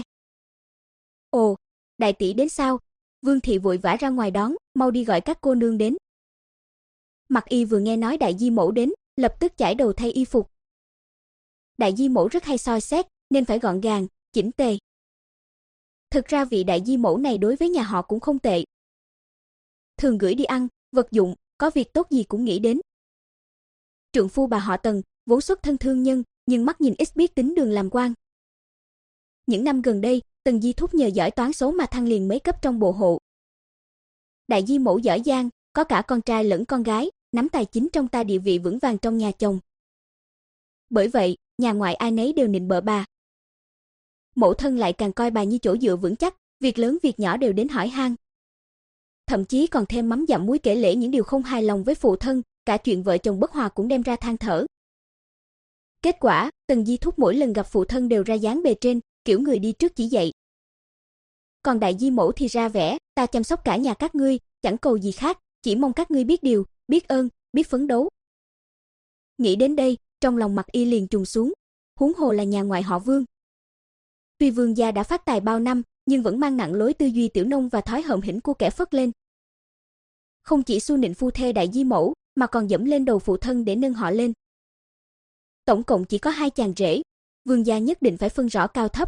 Ồ, đại tỷ đến sao? Vương Thị vội vã ra ngoài đón, mau đi gọi các cô nương đến. Mạc Y vừa nghe nói đại di mẫu đến, lập tức chải đầu thay y phục. Đại di mẫu rất hay soi xét, nên phải gọn gàng, chỉnh tề. Thực ra vị đại di mẫu này đối với nhà họ cũng không tệ. Thường gửi đi ăn, vật dụng, có việc tốt gì cũng nghĩ đến. Trượng phu bà họ Tần, vốn xuất thân thương nhân, nhưng mắt nhìn ít biết tính đường làm quan. Những năm gần đây, Tần Di Thúc nhờ giỏi toán số mà thăng liền mấy cấp trong bộ hộ. Đại di mẫu giỏi giang, có cả con trai lẫn con gái, nắm tài chính trong tay, địa vị vững vàng trong nhà chồng. Bởi vậy, nhà ngoại ai nấy đều nịnh bợ bà. Mẫu thân lại càng coi bà như chỗ dựa vững chắc, việc lớn việc nhỏ đều đến hỏi han. Thậm chí còn thêm mắm dặm muối kể lể những điều không hài lòng với phụ thân, cả chuyện vợ chồng bất hòa cũng đem ra than thở. Kết quả, Tần Di Thúc mỗi lần gặp phụ thân đều ra dáng bề trên, kiểu người đi trước chỉ dạy. Còn đại di mẫu thì ra vẻ, ta chăm sóc cả nhà các ngươi, chẳng cầu gì khác, chỉ mong các ngươi biết điều, biết ơn, biết phấn đấu. Nghĩ đến đây, trong lòng Mạc Y liền trùng xuống, huống hồ là nhà ngoại họ Vương. Tuy Vương gia đã phát tài bao năm, nhưng vẫn mang nặng lối tư duy tiểu nông và thói hợm hĩnh của kẻ phất lên. Không chỉ xu nịnh phu thê đại di mẫu, mà còn dẫm lên đầu phụ thân để nâng họ lên. Tổng cộng chỉ có hai chàng rể, Vương gia nhất định phải phân rõ cao thấp.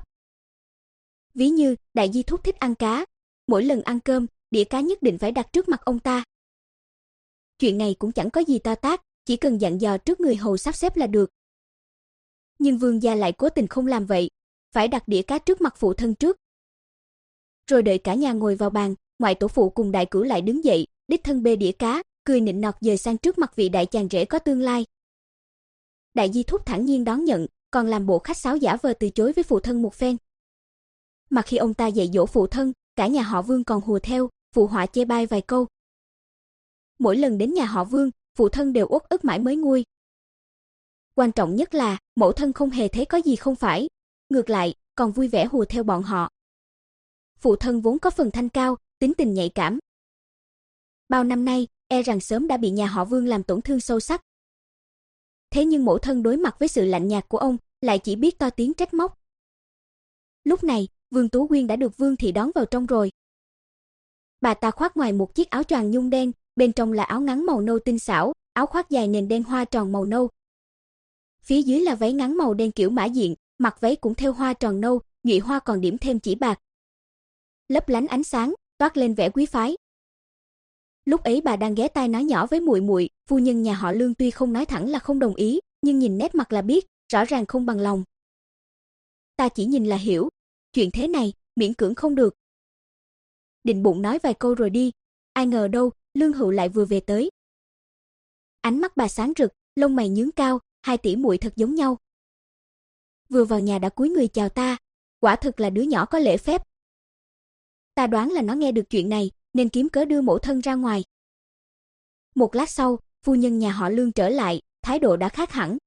Ví như, đại di thúc thích ăn cá, mỗi lần ăn cơm, đĩa cá nhất định phải đặt trước mặt ông ta. Chuyện này cũng chẳng có gì to tát, chỉ cần dặn dò trước người hầu sắp xếp là được. Nhưng Vương gia lại cố tình không làm vậy, phải đặt đĩa cá trước mặt phụ thân trước. Rồi đợi cả nhà ngồi vào bàn, ngoại tổ phụ cùng đại cửu lại đứng dậy, đích thân bê đĩa cá, cười nịnh nọt dời sang trước mặt vị đại chàng rể có tương lai. Đại di thúc thản nhiên đón nhận, còn làm bộ khách sáo giả vờ từ chối với phụ thân một phen. Mà khi ông ta dạy dỗ phụ thân, cả nhà họ Vương còn hùa theo, phụ họa chê bai vài câu. Mỗi lần đến nhà họ Vương, phụ thân đều uất ức mãi mới nguôi. Quan trọng nhất là, mẫu thân không hề thấy có gì không phải, ngược lại, còn vui vẻ hùa theo bọn họ. Phụ thân vốn có phần thanh cao, tính tình nhạy cảm. Bao năm nay, e rằng sớm đã bị nhà họ Vương làm tổn thương sâu sắc. Thế nhưng mẫu thân đối mặt với sự lạnh nhạt của ông, lại chỉ biết to tiếng trách móc. Lúc này, Vương Tú Quyên đã được Vương thị đón vào trong rồi. Bà ta khoác ngoài một chiếc áo choàng nhung đen, bên trong là áo ngắn màu nâu tinh xảo, áo khoác dài nền đen hoa tròn màu nâu. Phía dưới là váy ngắn màu đen kiểu mã diện, mặt váy cũng theo hoa tròn nâu, nhụy hoa còn điểm thêm chỉ bạc. Lấp lánh ánh sáng, toát lên vẻ quý phái. Lúc ấy bà đang ghé tai nói nhỏ với muội muội, phu nhân nhà họ Lương tuy không nói thẳng là không đồng ý, nhưng nhìn nét mặt là biết, rõ ràng không bằng lòng. Ta chỉ nhìn là hiểu, chuyện thế này, miễn cưỡng không được. Định bụng nói vài câu rồi đi, ai ngờ đâu, Lương Hữu lại vừa về tới. Ánh mắt bà sáng rực, lông mày nhướng cao, hai tỷ muội thật giống nhau. Vừa vào nhà đã cúi người chào ta, quả thực là đứa nhỏ có lễ phép. Ta đoán là nó nghe được chuyện này, nên kiếm cớ đưa mẫu thân ra ngoài. Một lát sau, phu nhân nhà họ Lương trở lại, thái độ đã khác hẳn.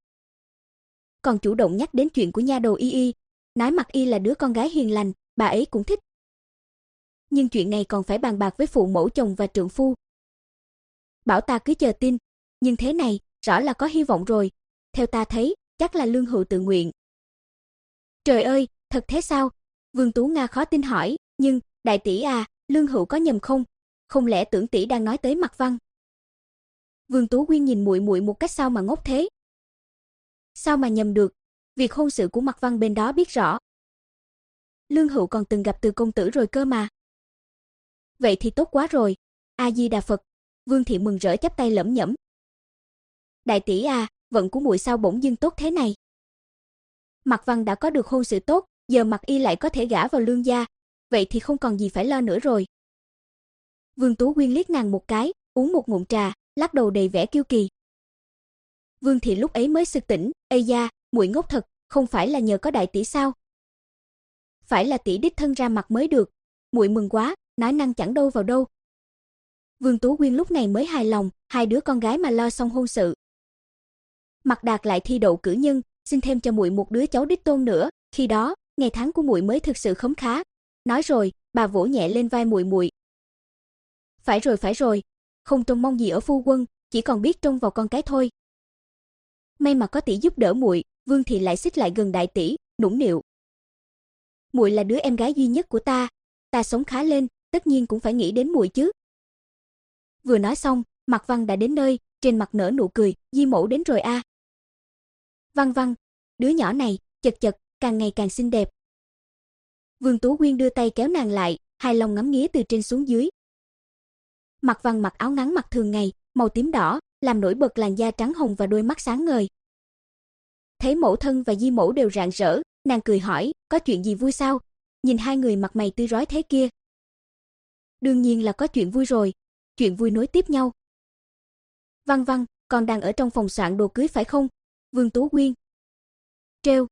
Còn chủ động nhắc đến chuyện của nha đầu Y Y, nói Mặc Y là đứa con gái hiền lành, bà ấy cũng thích. Nhưng chuyện này còn phải bàn bạc với phụ mẫu chồng và trượng phu. Bảo ta cứ chờ tin, nhưng thế này, rõ là có hy vọng rồi. Theo ta thấy, chắc là Lương Hữu tự nguyện. Trời ơi, thật thế sao? Vương Tú Nga khó tin hỏi, nhưng, đại tỷ à, Lương Hữu có nhầm không? Không lẽ tưởng tỷ đang nói tới Mạc Văn? Vương Tú Quyên nhìn muội muội một cách sao mà ngốc thế? Sao mà nhầm được? Việc hôn sự của Mạc Văn bên đó biết rõ. Lương Hữu còn từng gặp Từ công tử rồi cơ mà. Vậy thì tốt quá rồi. A Di Đà Phật. Vương thị mừng rỡ chắp tay lẩm nhẩm. Đại tỷ à, vận của muội sao bỗng dưng tốt thế này? Mạc Văn đã có được hôn sự tốt, giờ Mạc Y lại có thể gả vào Lương gia, vậy thì không còn gì phải lo nữa rồi. Vương Tú Quyên liếc nàng một cái, uống một ngụm trà, lắc đầu đầy vẻ kiêu kỳ. Vương thị lúc ấy mới sực tỉnh, ây da, muội ngốc thật, không phải là nhờ có đại tỷ sao? Phải là tỷ đích thân ra mặt mới được, muội mừng quá, nói năng chẳng đâu vào đâu. Vương Tú Quyên lúc này mới hài lòng, hai đứa con gái mà lo xong hôn sự. Mạc Đạt lại thi đậu cử nhân, xin thêm cho muội một đứa cháu đích tôn nữa, khi đó, ngày tháng của muội mới thực sự khấm khá. Nói rồi, bà vỗ nhẹ lên vai muội muội. Phải rồi, phải rồi, không trông mong gì ở phu quân, chỉ còn biết trông vào con cái thôi. May mà có tỷ giúp đỡ muội, Vương thị lại xích lại gần đại tỷ, nũng nịu. Muội là đứa em gái duy nhất của ta, ta sống khá lên, tất nhiên cũng phải nghĩ đến muội chứ. Vừa nói xong, Mạc Văn đã đến nơi, trên mặt nở nụ cười, Di mẫu đến rồi a. À. Văn Văn, đứa nhỏ này, chật chật, càng ngày càng xinh đẹp. Vương Tú Quyên đưa tay kéo nàng lại, hài lòng ngắm nghía từ trên xuống dưới. Mạc Văn mặc áo ngắn mặc thường ngày, màu tím đỏ, làm nổi bật làn da trắng hồng và đôi mắt sáng ngời. Thấy mẫu thân và Di mẫu đều rạng rỡ, nàng cười hỏi, có chuyện gì vui sao? Nhìn hai người mặt mày tươi rói thế kia. Đương nhiên là có chuyện vui rồi, chuyện vui nối tiếp nhau. Văn Văn, con đang ở trong phòng soạn đồ cưới phải không? Vương Tú Quyên. Trêu.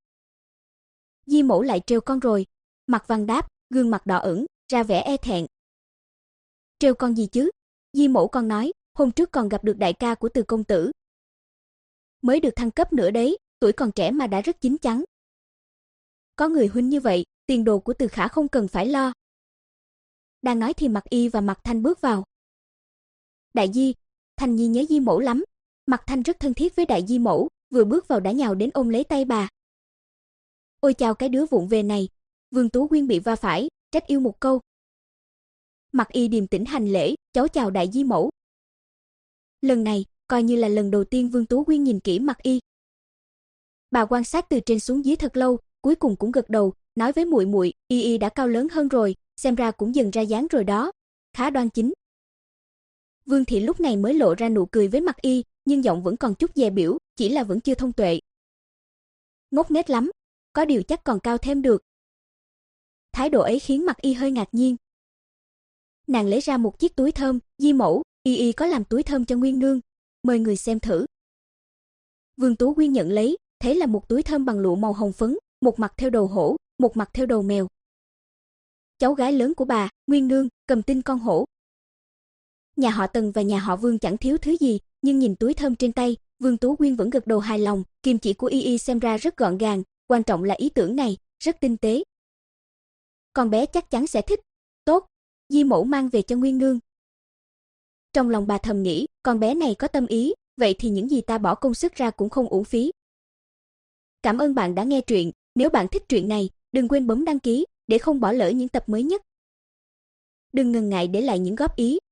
Di mẫu lại trêu con rồi. Mạc Văn đáp, gương mặt đỏ ửng, ra vẻ e thẹn. Trêu con gì chứ? Di mẫu con nói, hôm trước còn gặp được đại ca của Từ công tử. Mới được thăng cấp nữa đấy, tuổi còn trẻ mà đã rất chín chắn. Có người huynh như vậy, tiền đồ của Từ Khả không cần phải lo. Đang nói thì Mạc Y và Mạc Thanh bước vào. Đại Di, Thanh Nhi nhớ Di mẫu lắm. Mạc Thanh rất thân thiết với đại Di mẫu, vừa bước vào đã nhào đến ôm lấy tay bà. Ôi chào cái đứa vụng về này. Vương Tú Quyên bị va phải, trách yêu một câu. Mạc Y điềm tĩnh hành lễ, cháu chào đại Di mẫu. Lần này, coi như là lần đầu tiên Vương Tú Quyên nhìn kỹ Mạc Y. Bà quan sát từ trên xuống dưới thật lâu, cuối cùng cũng gật đầu, nói với muội muội, Y Y đã cao lớn hơn rồi, xem ra cũng dần ra dáng rồi đó, khá đoan chính. Vương thị lúc này mới lộ ra nụ cười với Mạc Y, nhưng giọng vẫn còn chút dè biểu, chỉ là vẫn chưa thông tuệ. Ngốc nghếch lắm, có điều chắc còn cao thêm được, thái độ ấy khiến Mặc Y hơi ngạc nhiên. Nàng lấy ra một chiếc túi thơm, Di mẫu, Y Y có làm túi thơm cho Nguyên nương, mời người xem thử. Vương Tú Quyên nhận lấy, thấy là một túi thơm bằng lụa màu hồng phấn, một mặt theo đầu hổ, một mặt theo đầu mèo. Cháu gái lớn của bà, Nguyên nương, cầm tinh con hổ. Nhà họ Tần và nhà họ Vương chẳng thiếu thứ gì, nhưng nhìn túi thơm trên tay, Vương Tú Quyên vẫn gật đầu hài lòng, kim chỉ của Y Y xem ra rất gọn gàng, quan trọng là ý tưởng này, rất tinh tế. Con bé chắc chắn sẽ thích. Tốt, Di mẫu mang về cho Nguyên nương. Trong lòng bà thầm nghĩ, con bé này có tâm ý, vậy thì những gì ta bỏ công sức ra cũng không uổng phí. Cảm ơn bạn đã nghe truyện, nếu bạn thích truyện này, đừng quên bấm đăng ký để không bỏ lỡ những tập mới nhất. Đừng ngần ngại để lại những góp ý,